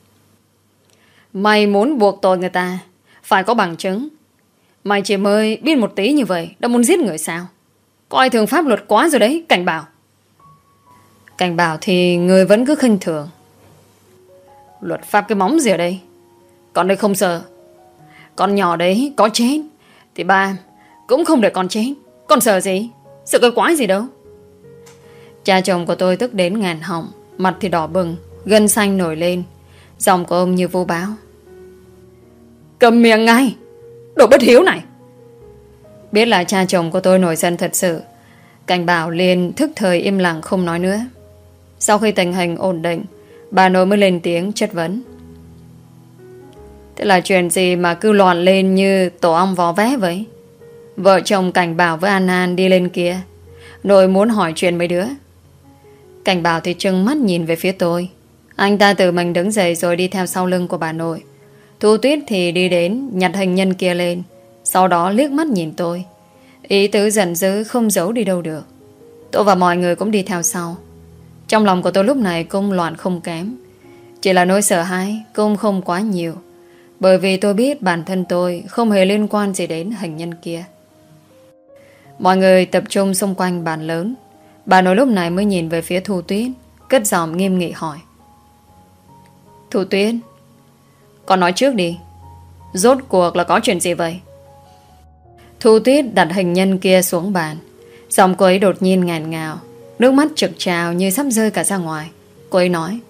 Mày muốn buộc tội người ta phải có bằng chứng. Mày chỉ mới biết một tí như vậy đã muốn giết người sao? Coi thường pháp luật quá rồi đấy, Cảnh Bảo. Cảnh Bảo thì người vẫn cứ khinh thường. Luật pháp cái móng gì ở đây? Con đây không sợ. Con nhỏ đấy có chết thì ba cũng không để con chết. Con sợ gì? Sợ cái quái gì đâu. Cha chồng của tôi tức đến ngàn họng, mặt thì đỏ bừng, gân xanh nổi lên. Giọng của ông như vô báo. Cầm miệng ngay, đồ bất hiếu này. Biết là cha chồng của tôi nổi giận thật sự, Cảnh Bảo liền thức thời im lặng không nói nữa. Sau khi tình hình ổn định, bà nội mới lên tiếng chất vấn. Thế là chuyện gì mà cứ loạn lên như tổ ong vò vẽ vậy? Vợ chồng Cảnh Bảo với An An đi lên kia, nội muốn hỏi chuyện mấy đứa. Cảnh Bảo thì trừng mắt nhìn về phía tôi. Anh ta tự mình đứng dậy rồi đi theo sau lưng của bà nội. Thu Tuyết thì đi đến nhặt hình nhân kia lên, sau đó liếc mắt nhìn tôi. Ý tứ giận dữ không giấu đi đâu được. Tôi và mọi người cũng đi theo sau. Trong lòng của tôi lúc này cũng loạn không kém. Chỉ là nỗi sợ hãi cũng không quá nhiều, bởi vì tôi biết bản thân tôi không hề liên quan gì đến hình nhân kia. Mọi người tập trung xung quanh bàn lớn. Bà nội lúc này mới nhìn về phía Thu Tuyết, cất giọng nghiêm nghị hỏi. Thu Tuyết, con nói trước đi, rốt cuộc là có chuyện gì vậy? Thu Tuyết đặt hình nhân kia xuống bàn. Giọng cô ấy đột nhiên ngàn ngào. nước mắt trực trào như sắp rơi cả ra ngoài. Cô ấy nói: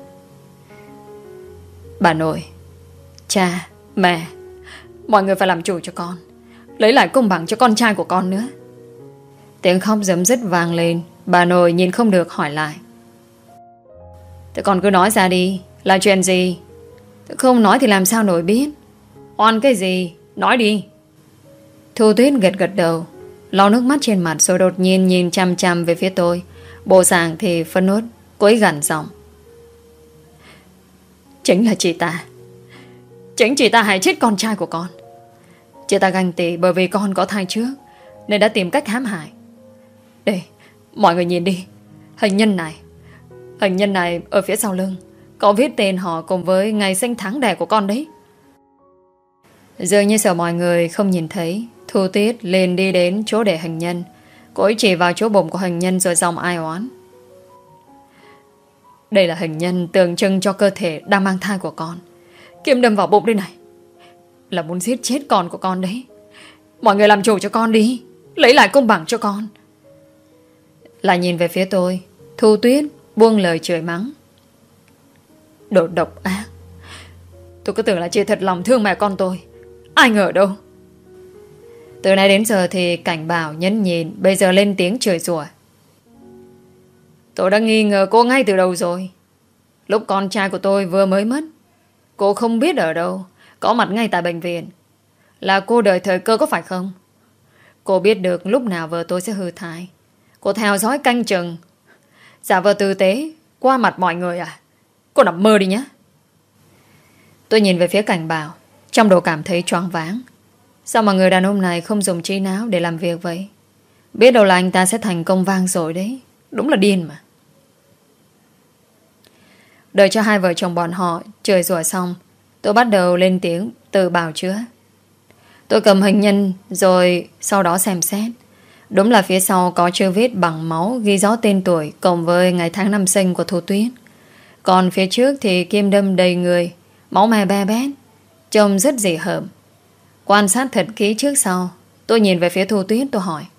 bà nội, cha, mẹ, mọi người phải làm chủ cho con, lấy lại công bằng cho con trai của con nữa. Tiếng khóc giấm dứt vang lên. Bà nội nhìn không được hỏi lại: thế con cứ nói ra đi, là chuyện gì? Không nói thì làm sao nội biết? Oan cái gì? Nói đi. Thu Tuyết gật gật đầu, lau nước mắt trên mặt, rồi đột nhiên nhìn chăm chăm về phía tôi. Bộ dạng thì phân uất. Cô ấy gằn giọng: chính là chị ta. Chính chị ta hại chết con trai của con. Chị ta ganh tị bởi vì con có thai trước, nên đã tìm cách hãm hại. Đây, mọi người nhìn đi. Hình nhân này ở phía sau lưng có viết tên họ cùng với ngày sinh tháng đẻ của con đấy. Dường như sợ mọi người không nhìn thấy, Thu Tuyết liền đi đến chỗ để hình nhân. Cô ấy chỉ vào chỗ bụng của hình nhân rồi giọng ai oán: đây là hình nhân tượng trưng cho cơ thể đang mang thai của con. Kim đâm vào bụng đây này, là muốn giết chết con của con đấy. Mọi người làm chủ cho con đi, lấy lại công bằng cho con. Lại nhìn về phía tôi, Thu Tuyết buông lời chửi mắng: đồ độc ác. Tôi cứ tưởng là chị thật lòng thương mẹ con tôi, ai ngờ đâu. Từ nay đến giờ thì Cảnh Bảo nhẫn nhịn, bây giờ lên tiếng chửi rủa: tôi đã nghi ngờ cô ngay từ đầu rồi. Lúc con trai của tôi vừa mới mất, cô không biết ở đâu, có mặt ngay tại bệnh viện. Là cô đợi thời cơ có phải không? Cô biết được lúc nào vợ tôi sẽ hư thai. Cô theo dõi canh chừng, giả vờ tử tế qua mặt mọi người à? Cô nằm mơ đi nhé. Tôi nhìn về phía Cảnh Bảo, trong đầu cảm thấy choáng váng. Sao mà người đàn ông này không dùng trí não để làm việc vậy? Biết đâu là anh ta sẽ thành công vang rồi đấy. Đúng là điên mà. Đợi cho hai vợ chồng bọn họ chửi rủa xong, tôi bắt đầu lên tiếng tự bào chữa. Tôi cầm hình nhân rồi sau đó xem xét. Đúng là phía sau có chữ viết bằng máu ghi rõ tên tuổi cộng với ngày tháng năm sinh của Thu Tuyết. Còn phía trước thì kim đâm đầy người, máu me be bét, trông rất dị hợm. Quan sát thật kỹ trước sau, tôi nhìn về phía Thu Tuyết, tôi hỏi: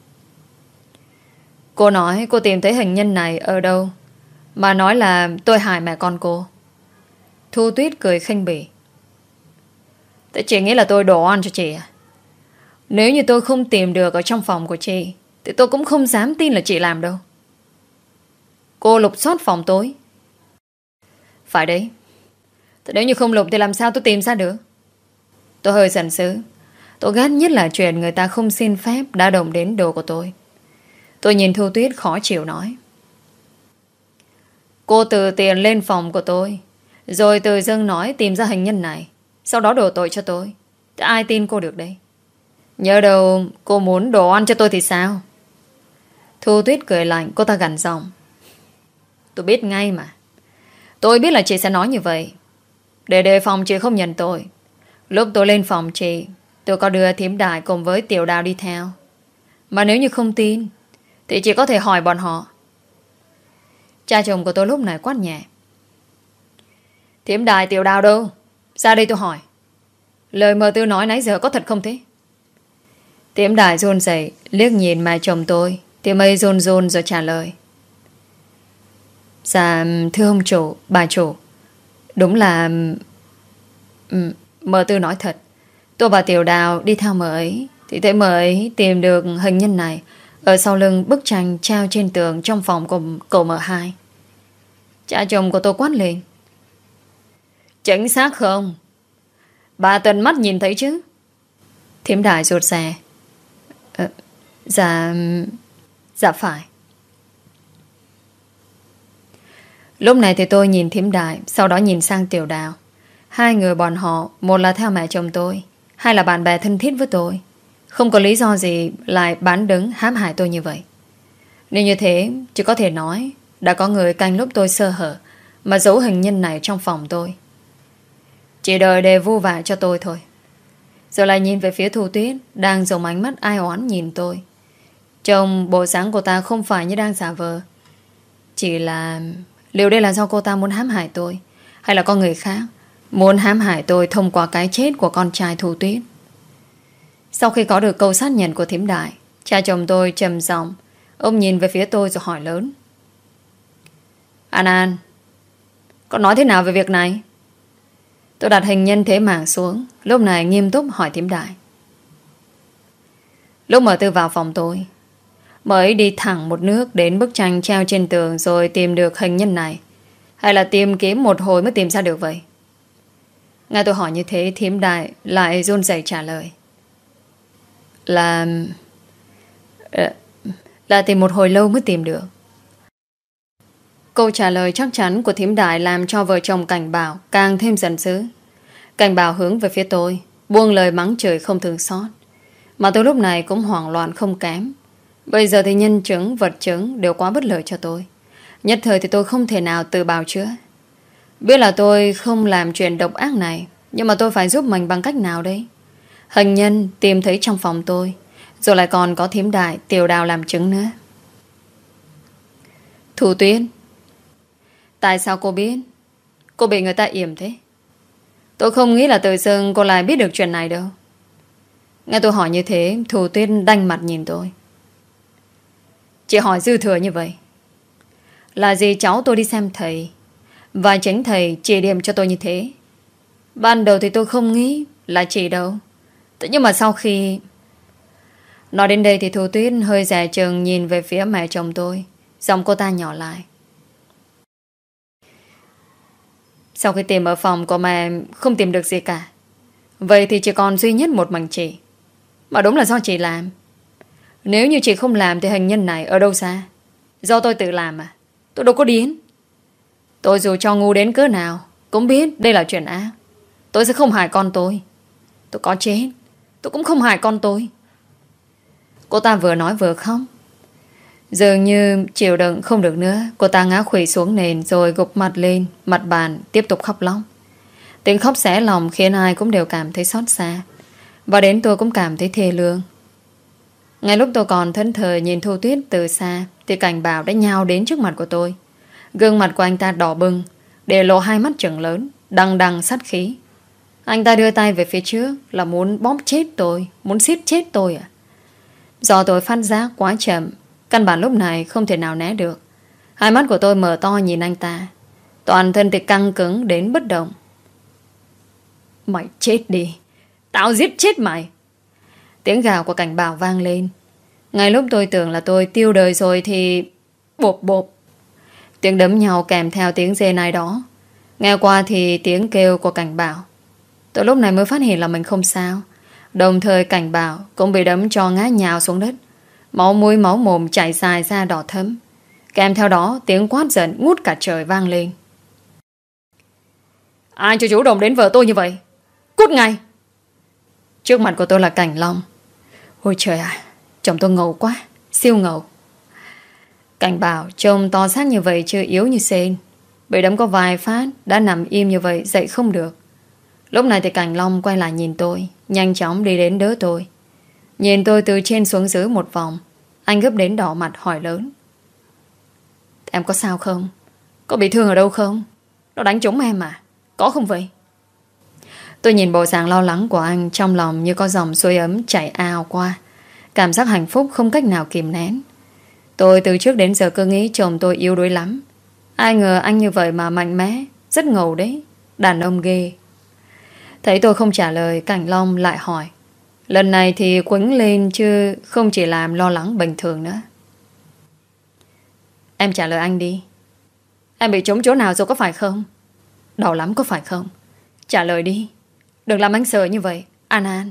cô nói cô tìm thấy hình nhân này ở đâu mà nói là tôi hại mẹ con cô? Thu Tuyết cười khinh bỉ: thế chị nghĩ là tôi đổ oan cho chị à? Nếu như tôi không tìm được ở trong phòng của chị thì tôi cũng không dám tin là chị làm đâu. Cô lục soát phòng tôi? Phải đấy. Thế nếu như không lục thì làm sao tôi tìm ra được? Tôi hơi giận dữ. Tôi ghét nhất là chuyện người ta không xin phép đã động đến đồ của tôi. Tôi nhìn Thu Tuyết khó chịu nói: cô từ tiền lên phòng của tôi, rồi từ dưng nói tìm ra hình nhân này, sau đó đổ tội cho tôi. Thế ai tin cô được đây? Nhớ đâu cô muốn đổ oan cho tôi thì sao? Thu Tuyết cười lạnh, cô ta gằn giọng: tôi biết ngay mà. Tôi biết là chị sẽ nói như vậy, để đề phòng chị không nhận tôi. Lúc tôi lên phòng chị, tôi có đưa Thím Đại cùng với Tiểu Đào đi theo. Mà nếu như không tin thì chị có thể hỏi bọn họ. Cha chồng của tôi lúc này quát nhẹ: Thím Đại, Tiểu Đào đâu? Ra đây tôi hỏi. Lời mờ tư nói nãy giờ có thật không thế? Thím Đại run rẩy liếc nhìn mẹ chồng tôi, thì mây run run rồi trả lời: dạ thưa ông chủ, bà chủ, đúng là mờ tư nói thật. Tôi và Tiểu Đào đi theo mờ ấy, thì thấy mờ ấy tìm được hình nhân này ở sau lưng bức tranh treo trên tường trong phòng của cậu M2. Cha chồng của tôi quát lên: chính xác không? Bà tận mắt nhìn thấy chứ? Thím Đại rụt rè: Dạ phải. Lúc này thì tôi nhìn Thím Đại, sau đó nhìn sang Tiểu Đào. Hai người bọn họ, một là theo mẹ chồng tôi, hai là bạn bè thân thiết với tôi, không có lý do gì lại bán đứng hãm hại tôi như vậy. Nếu như thế, chỉ có thể nói đã có người canh lúc tôi sơ hở mà giấu hình nhân này trong phòng tôi, chỉ đợi để vu vạ cho tôi thôi. Rồi lại nhìn về phía Thu Tuyết đang dùng ánh mắt ai oán nhìn tôi. Trông bộ dáng cô ta không phải như đang giả vờ. Chỉ là liệu đây là do cô ta muốn hãm hại tôi, hay là có người khác muốn hãm hại tôi thông qua cái chết của con trai Thu Tuyết? Sau khi có được câu xác nhận của Thím Đại, cha chồng tôi trầm giọng Ông nhìn về phía tôi rồi hỏi lớn. An An, con nói thế nào về việc này? Tôi đặt hình nhân thế mảng xuống. Lúc này nghiêm túc hỏi thím Đại. Lúc mở Tư vào phòng tôi, mới đi thẳng một nước đến bức tranh treo trên tường rồi tìm được hình nhân này, hay là tìm kiếm một hồi mới tìm ra được vậy? Nghe tôi hỏi như thế, thím Đại lại run rẩy trả lời. Là tìm một hồi lâu mới tìm được. Câu trả lời chắc chắn của thím Đại làm cho vợ chồng Cảnh Bảo càng thêm giận dữ. Cảnh Bảo hướng về phía tôi, buông lời mắng chửi không thương xót. Mà tôi lúc này cũng hoảng loạn không kém. Bây giờ thì nhân chứng, vật chứng đều quá bất lợi cho tôi. Nhất thời thì tôi không thể nào tự bào chữa. Biết là tôi không làm chuyện độc ác này, nhưng mà tôi phải giúp mình bằng cách nào đấy? Hình nhân tìm thấy trong phòng tôi, rồi lại còn có thím Đại, Tiểu Đào làm chứng nữa. Thủ Tuyết, tại sao cô biết? Cô bị người ta yểm thế? Tôi không nghĩ là tự dưng cô lại biết được chuyện này đâu. Nghe tôi hỏi như thế, Thủ Tuyết đanh mặt nhìn tôi. Chị hỏi dư thừa như vậy là gì? Cháu tôi đi xem thầy, và chính thầy chỉ điểm cho tôi như thế. Ban đầu thì tôi không nghĩ là chị đâu. Thế nhưng mà sau khi... Nói đến đây thì Thủ Tuyết hơi dè chừng nhìn về phía mẹ chồng tôi. Giọng cô ta nhỏ lại. Sau khi tìm ở phòng của mẹ không tìm được gì cả, vậy thì chỉ còn duy nhất một mình chị. Mà đúng là do chị làm. Nếu như chị không làm thì hình nhân này ở đâu ra? Do tôi tự làm à? Tôi đâu có điên. Tôi dù cho ngu đến cỡ nào cũng biết đây là chuyện ác. Tôi sẽ không hại con tôi. Tôi có chết tôi cũng không hại con tôi. Cô ta vừa nói vừa khóc. Dường như chịu đựng không được nữa, cô ta ngã khuỵu xuống nền rồi gục mặt lên mặt bàn tiếp tục khóc lóc. Tiếng khóc xé lòng khiến ai cũng đều cảm thấy xót xa, và đến tôi cũng cảm thấy thê lương. Ngay lúc tôi còn thẫn thờ nhìn Thu Tuyết từ xa thì Cảnh Bảo đã nhào đến trước mặt của tôi. Gương mặt của anh ta đỏ bừng, để lộ hai mắt trừng lớn, đằng đằng sát khí. Anh ta đưa tay về phía trước là muốn bóp chết tôi, muốn siết chết tôi à? Do tôi phát giác quá chậm, căn bản lúc này không thể nào né được. Hai mắt của tôi mở to nhìn anh ta, toàn thân thì căng cứng đến bất động. Mày chết đi, tao giết chết mày. Tiếng gào của Cảnh Bảo vang lên. Ngay lúc tôi tưởng là tôi tiêu đời rồi thì bộp bộp, tiếng đấm nhau kèm theo tiếng rê nai đó. Nghe qua thì tiếng kêu của Cảnh Bảo. Tôi lúc này mới phát hiện là mình không sao. Đồng thời Cảnh Bảo cũng bị đấm cho ngã nhào xuống đất, máu mũi máu mồm chảy dài ra đỏ thẫm. Kèm theo đó tiếng quát giận ngút cả trời vang lên. Ai cho chủ động đến vợ tôi như vậy? Cút ngay! Trước mặt của tôi là Cảnh Long. Ôi trời ạ, chồng tôi ngầu quá, siêu ngầu. Cảnh Bảo trông to xác như vậy chưa yếu như sên, bị đấm có vài phát đã nằm im như vậy, dậy không được. Lúc này thì Cảnh Long quay lại nhìn tôi, nhanh chóng đi đến đỡ tôi. Nhìn tôi từ trên xuống dưới một vòng, anh gấp đến đỏ mặt hỏi lớn. Em có sao không? Có bị thương ở đâu không? Nó đánh trúng em à? Có không vậy? Tôi nhìn bộ dạng lo lắng của anh, trong lòng như có dòng suối ấm chảy ào qua. Cảm giác hạnh phúc không cách nào kìm nén. Tôi từ trước đến giờ cứ nghĩ chồng tôi yếu đuối lắm. Ai ngờ anh như vậy mà mạnh mẽ, rất ngầu đấy. Đàn ông ghê. Thấy tôi không trả lời, Cảnh Long lại hỏi. Lần này thì quấn lên chứ không chỉ làm lo lắng bình thường nữa. Em trả lời anh đi. Em bị trúng chỗ nào rồi có phải không? Đau lắm có phải không? Trả lời đi, đừng làm anh sợ như vậy, An An.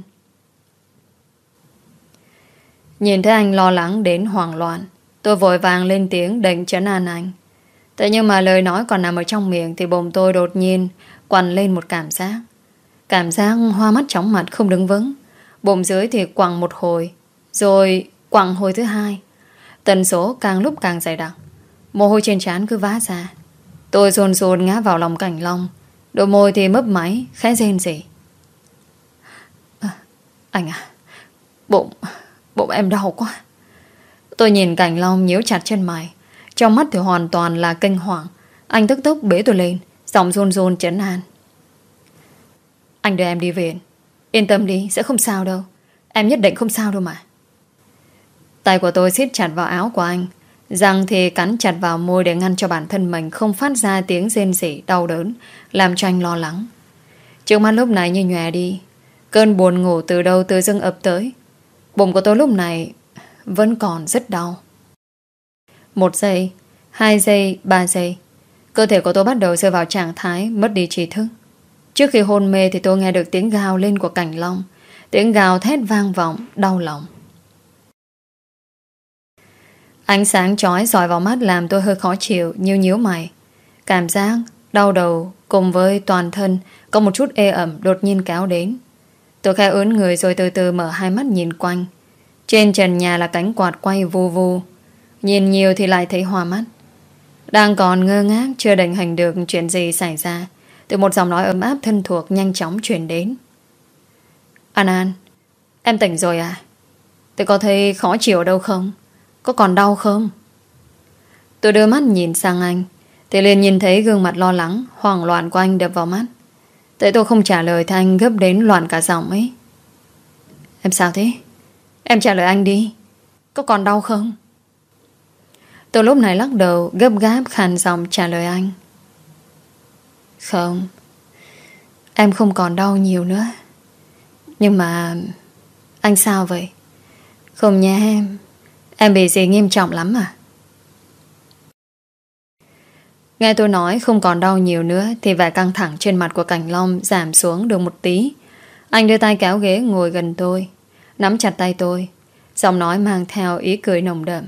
Nhìn thấy anh lo lắng đến hoảng loạn, tôi vội vàng lên tiếng định trấn an anh. Thế nhưng mà lời nói còn nằm ở trong miệng thì bụng tôi đột nhiên quằn lên một cảm giác. Cảm giác hoa mắt chóng mặt không đứng vững. Bụng dưới thì quằn một hồi, rồi quằn hồi thứ hai. Tần số càng lúc càng dày đặc. Mồ hôi trên trán cứ vã ra. Tôi dồn dồn ngã vào lòng Cảnh Long. Đôi môi thì mấp máy, khẽ rên rỉ. Anh à, bụng em đau quá. Tôi nhìn Cảnh Long nhíu chặt chân mày, trong mắt thì hoàn toàn là kinh hoàng. Anh tức tốc bế tôi lên, giọng run run trấn an. Anh đưa em đi viện. Yên tâm đi, sẽ không sao đâu. Em nhất định không sao đâu mà. Tay của tôi siết chặt vào áo của anh, răng thì cắn chặt vào môi để ngăn cho bản thân mình không phát ra tiếng rên rỉ đau đớn, làm cho anh lo lắng. Trước mắt lúc này như nhòe đi. Cơn buồn ngủ từ đâu tự dưng ập tới. Bụng của tôi lúc này vẫn còn rất đau. 1 giây, 2 giây, 3 giây. Cơ thể của tôi bắt đầu rơi vào trạng thái mất đi trí thức. Trước khi hôn mê thì tôi nghe được tiếng gào lên của Cảnh Long. Tiếng gào thét vang vọng, đau lòng. Ánh sáng chói dọi vào mắt làm tôi hơi khó chịu, nhíu mày. Cảm giác đau đầu cùng với toàn thân có một chút ê ẩm đột nhiên kéo đến. Tôi khẽ ướn người rồi từ từ mở hai mắt nhìn quanh. Trên trần nhà là cánh quạt quay vu vu. Nhìn nhiều thì lại thấy hoa mắt. Đang còn ngơ ngác chưa định hình được chuyện gì xảy ra, từ một giọng nói ấm áp thân thuộc nhanh chóng truyền đến. An, em tỉnh rồi à? Tôi có thấy khó chịu ở đâu không? Có còn đau không? Tôi đưa mắt nhìn sang anh thì liền nhìn thấy gương mặt lo lắng, hoảng loạn của anh đập vào mắt. Tại tôi không trả lời thì anh gấp đến loạn cả giọng ấy. Em sao thế? Em trả lời anh đi. Có còn đau không? Tôi lúc này lắc đầu gấp gáp khàn giọng trả lời anh. Không, em không còn đau nhiều nữa. Nhưng mà anh sao vậy? Không nha em bị gì nghiêm trọng lắm à? Nghe tôi nói không còn đau nhiều nữa thì vẻ căng thẳng trên mặt của Cảnh Long giảm xuống được một tí. Anh đưa tay kéo ghế ngồi gần tôi, nắm chặt tay tôi, giọng nói mang theo ý cười nồng đậm.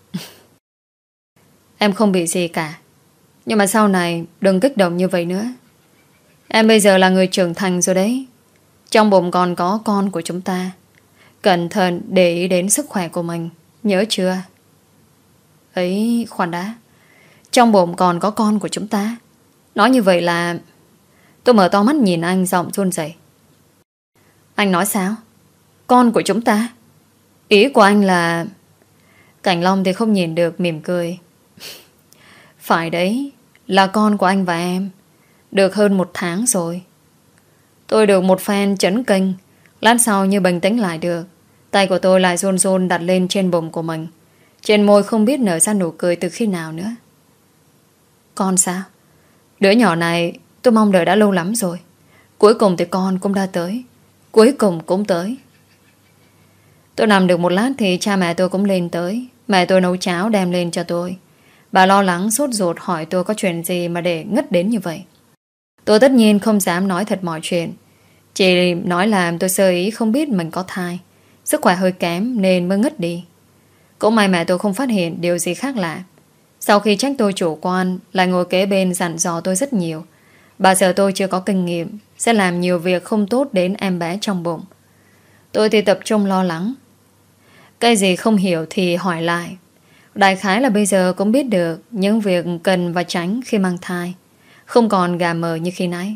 Em không bị gì cả. Nhưng mà sau này đừng kích động như vậy nữa. Em bây giờ là người trưởng thành rồi đấy. Trong bụng còn có con của chúng ta. Cẩn thận để ý đến sức khỏe của mình. Nhớ chưa? Ấy, khoan đã. Trong bụng còn có con của chúng ta. Nói như vậy là... Tôi mở to mắt nhìn anh, giọng run rẩy. Anh nói sao? Con của chúng ta? Ý của anh là... Cảnh Long thì không nhìn được, mỉm cười. Phải đấy, là con của anh và em. Được hơn 1 tháng rồi. Tôi được một phen chấn kinh. Lát sau như bình tĩnh lại được. Tay của tôi lại run run đặt lên trên bụng của mình. Trên môi không biết nở ra nụ cười từ khi nào nữa. Con sao? Đứa nhỏ này tôi mong đợi đã lâu lắm rồi. Cuối cùng thì con cũng đã tới. Cuối cùng cũng tới. Tôi nằm được một lát thì cha mẹ tôi cũng lên tới. Mẹ tôi nấu cháo đem lên cho tôi. Bà lo lắng sốt ruột hỏi tôi có chuyện gì mà để ngất đến như vậy. Tôi tất nhiên không dám nói thật mọi chuyện. Chỉ nói là tôi sơ ý không biết mình có thai. Sức khỏe hơi kém nên mới ngất đi. Cũng may mẹ tôi không phát hiện điều gì khác lạ. Sau khi trách tôi chủ quan, lại ngồi kế bên dặn dò tôi rất nhiều. Bà sợ tôi chưa có kinh nghiệm, sẽ làm nhiều việc không tốt đến em bé trong bụng. Tôi thì tập trung lo lắng. Cái gì không hiểu thì hỏi lại. Đại khái là bây giờ cũng biết được những việc cần và tránh khi mang thai. Không còn gà mờ như khi nãy.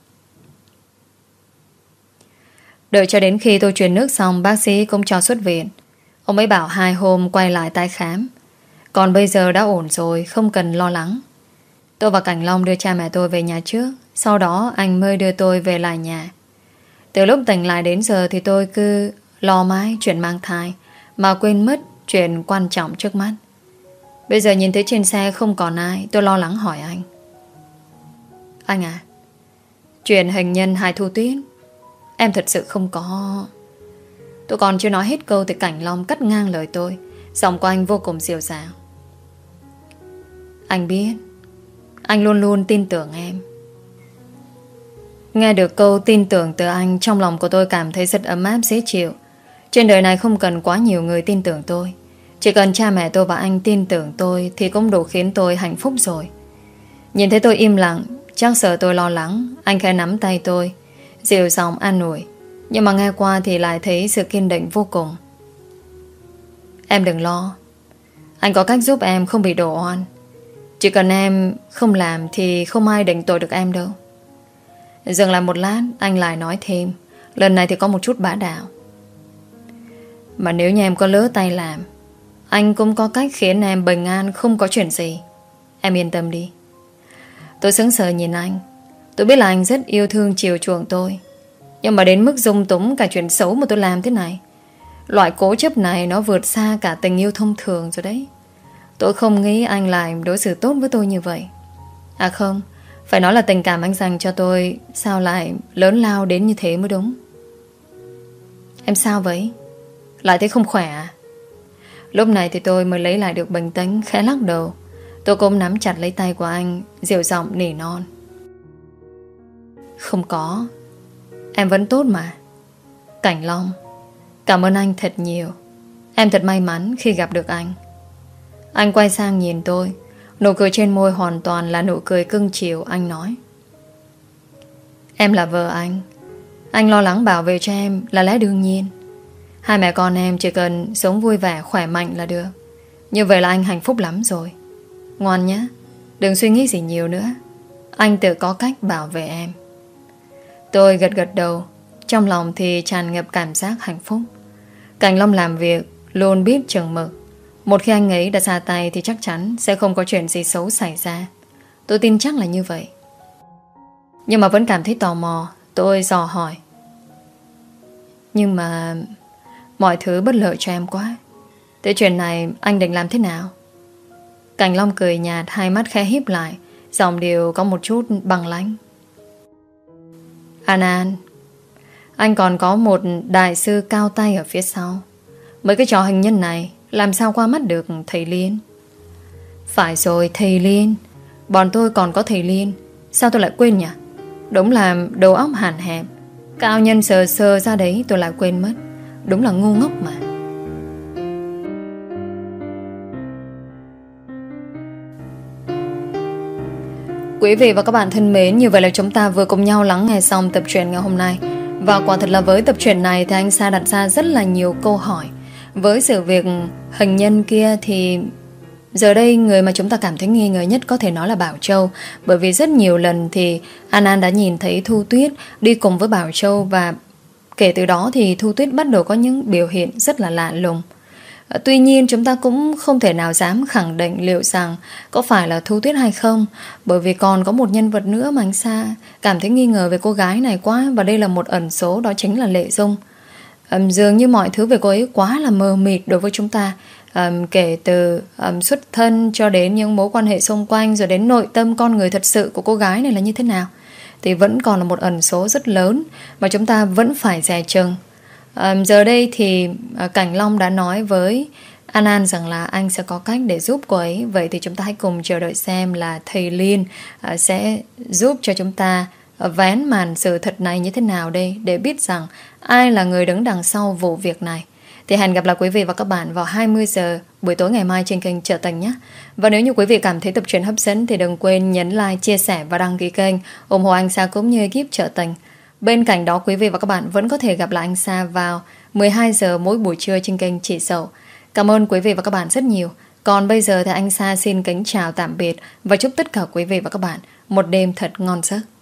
Đợi cho đến khi tôi truyền nước xong, bác sĩ cũng cho xuất viện. Ông ấy bảo 2 hôm quay lại tái khám. Còn bây giờ đã ổn rồi, không cần lo lắng. Tôi và Cảnh Long đưa cha mẹ tôi về nhà trước. Sau đó anh mới đưa tôi về lại nhà. Từ lúc tỉnh lại đến giờ thì tôi cứ lo mãi chuyện mang thai, mà quên mất chuyện quan trọng trước mắt. Bây giờ nhìn thấy trên xe không còn ai, tôi lo lắng hỏi anh. Anh à, chuyện hình nhân Hai Thu Tuyết em thật sự không có... Tôi còn chưa nói hết câu thì Cảnh Long cắt ngang lời tôi. Giọng của anh vô cùng dịu dàng. Anh biết, anh luôn luôn tin tưởng em. Nghe được câu tin tưởng từ anh, trong lòng của tôi cảm thấy rất ấm áp dễ chịu. Trên đời này không cần quá nhiều người tin tưởng tôi. Chỉ cần cha mẹ tôi và anh tin tưởng tôi thì cũng đủ khiến tôi hạnh phúc rồi. Nhìn thấy tôi im lặng, chắc sợ tôi lo lắng, anh khẽ nắm tay tôi, dịu giọng an ủi. Nhưng mà nghe qua thì lại thấy sự kiên định vô cùng. Em đừng lo, anh có cách giúp em không bị đổ oan. Chỉ cần em không làm thì không ai định tội được em đâu. Dừng lại một lát, anh lại nói thêm. Lần này thì có một chút bá đạo. Mà nếu như em có lỡ tay làm, anh cũng có cách khiến em bình an, không có chuyện gì. Em yên tâm đi. Tôi sững sờ nhìn anh. Tôi biết là anh rất yêu thương chiều chuộng tôi, nhưng mà đến mức dung túng cả chuyện xấu mà tôi làm thế này, Loại cố chấp này nó vượt xa cả tình yêu thông thường rồi đấy. Tôi không nghĩ anh lại đối xử tốt với tôi như vậy. À không, phải nói là tình cảm anh dành cho tôi sao lại lớn lao đến như thế mới đúng. Em sao vậy? Lại thấy không khỏe à? Lúc này thì tôi mới lấy lại được bình tĩnh, khẽ lắc đầu. Tôi cũng nắm chặt lấy tay của anh, dịu giọng nỉ non. Không có, em vẫn tốt mà. Cảnh Long, cảm ơn anh thật nhiều. Em thật may mắn khi gặp được anh. Anh quay sang nhìn tôi. Nụ cười trên môi hoàn toàn là nụ cười cưng chiều. Anh nói: Em là vợ anh lo lắng bảo vệ cho em là lẽ đương nhiên. Hai mẹ con em chỉ cần sống vui vẻ, khỏe mạnh là được. Như vậy là anh hạnh phúc lắm rồi. Ngoan nhé, đừng suy nghĩ gì nhiều nữa. Anh tự có cách bảo vệ em. Tôi gật gật đầu. Trong lòng thì tràn ngập cảm giác hạnh phúc. Cảnh Long làm việc luôn biết chừng mực. Một khi anh ấy đã ra tay thì chắc chắn sẽ không có chuyện gì xấu xảy ra. Tôi tin chắc là như vậy. Nhưng mà vẫn cảm thấy tò mò. Tôi dò hỏi: Nhưng mà mọi thứ bất lợi cho em quá. Thế chuyện này anh định làm thế nào? Cảnh Long cười nhạt, hai mắt khẽ híp lại, giọng điệu có một chút bằng lãnh. An, anh còn có một đại sư cao tay ở phía sau. Mấy cái trò hình nhân này làm sao qua mắt được thầy Liên? Phải rồi, thầy Liên. Bọn tôi còn có thầy Liên. Sao tôi lại quên nhỉ? Đúng là đầu óc hạn hẹp. Cao nhân sờ sờ ra đấy tôi lại quên mất. Đúng là ngu ngốc mà. Quý vị và các bạn thân mến, như vậy là chúng ta vừa cùng nhau lắng nghe xong tập truyện ngày hôm nay. Và quả thật là với tập truyện này thì anh Sa đặt ra rất là nhiều câu hỏi. Với sự việc hình nhân kia thì giờ đây người mà chúng ta cảm thấy nghi ngờ nhất có thể nói là Bảo Châu. Bởi vì rất nhiều lần thì An đã nhìn thấy Thu Tuyết đi cùng với Bảo Châu. Và kể từ đó thì Thu Tuyết bắt đầu có những biểu hiện rất là lạ lùng. Tuy nhiên chúng ta cũng không thể nào dám khẳng định liệu rằng có phải là Thu Tuyết hay không. Bởi vì còn có một nhân vật nữa mà anh Sa cảm thấy nghi ngờ về cô gái này quá. Và đây là một ẩn số, đó chính là Lệ Dung. Dường như mọi thứ về cô ấy quá là mờ mịt đối với chúng ta. Kể từ xuất thân cho đến những mối quan hệ xung quanh, rồi đến nội tâm con người thật sự của cô gái này là như thế nào, thì vẫn còn là một ẩn số rất lớn mà chúng ta vẫn phải dè chừng. Giờ đây thì Cảnh Long đã nói với An rằng là anh sẽ có cách để giúp cô ấy. Vậy thì chúng ta hãy cùng chờ đợi xem là thầy Liên sẽ giúp cho chúng ta vén màn sự thật này như thế nào đây, để biết rằng ai là người đứng đằng sau vụ việc này. Thì hẹn gặp lại quý vị và các bạn vào 20 giờ buổi tối ngày mai trên kênh Trở Tình nhé. Và nếu như quý vị cảm thấy tập truyện hấp dẫn thì đừng quên nhấn like, chia sẻ và đăng ký kênh ủng hộ anh Sa cũng như ekip Trở Tình. Bên cạnh đó quý vị và các bạn vẫn có thể gặp lại anh Sa vào 12 giờ mỗi buổi trưa trên kênh Chị Sầu. Cảm ơn quý vị và các bạn rất nhiều. Còn bây giờ thì anh Sa xin kính chào tạm biệt và chúc tất cả quý vị và các bạn một đêm thật ngon giấc.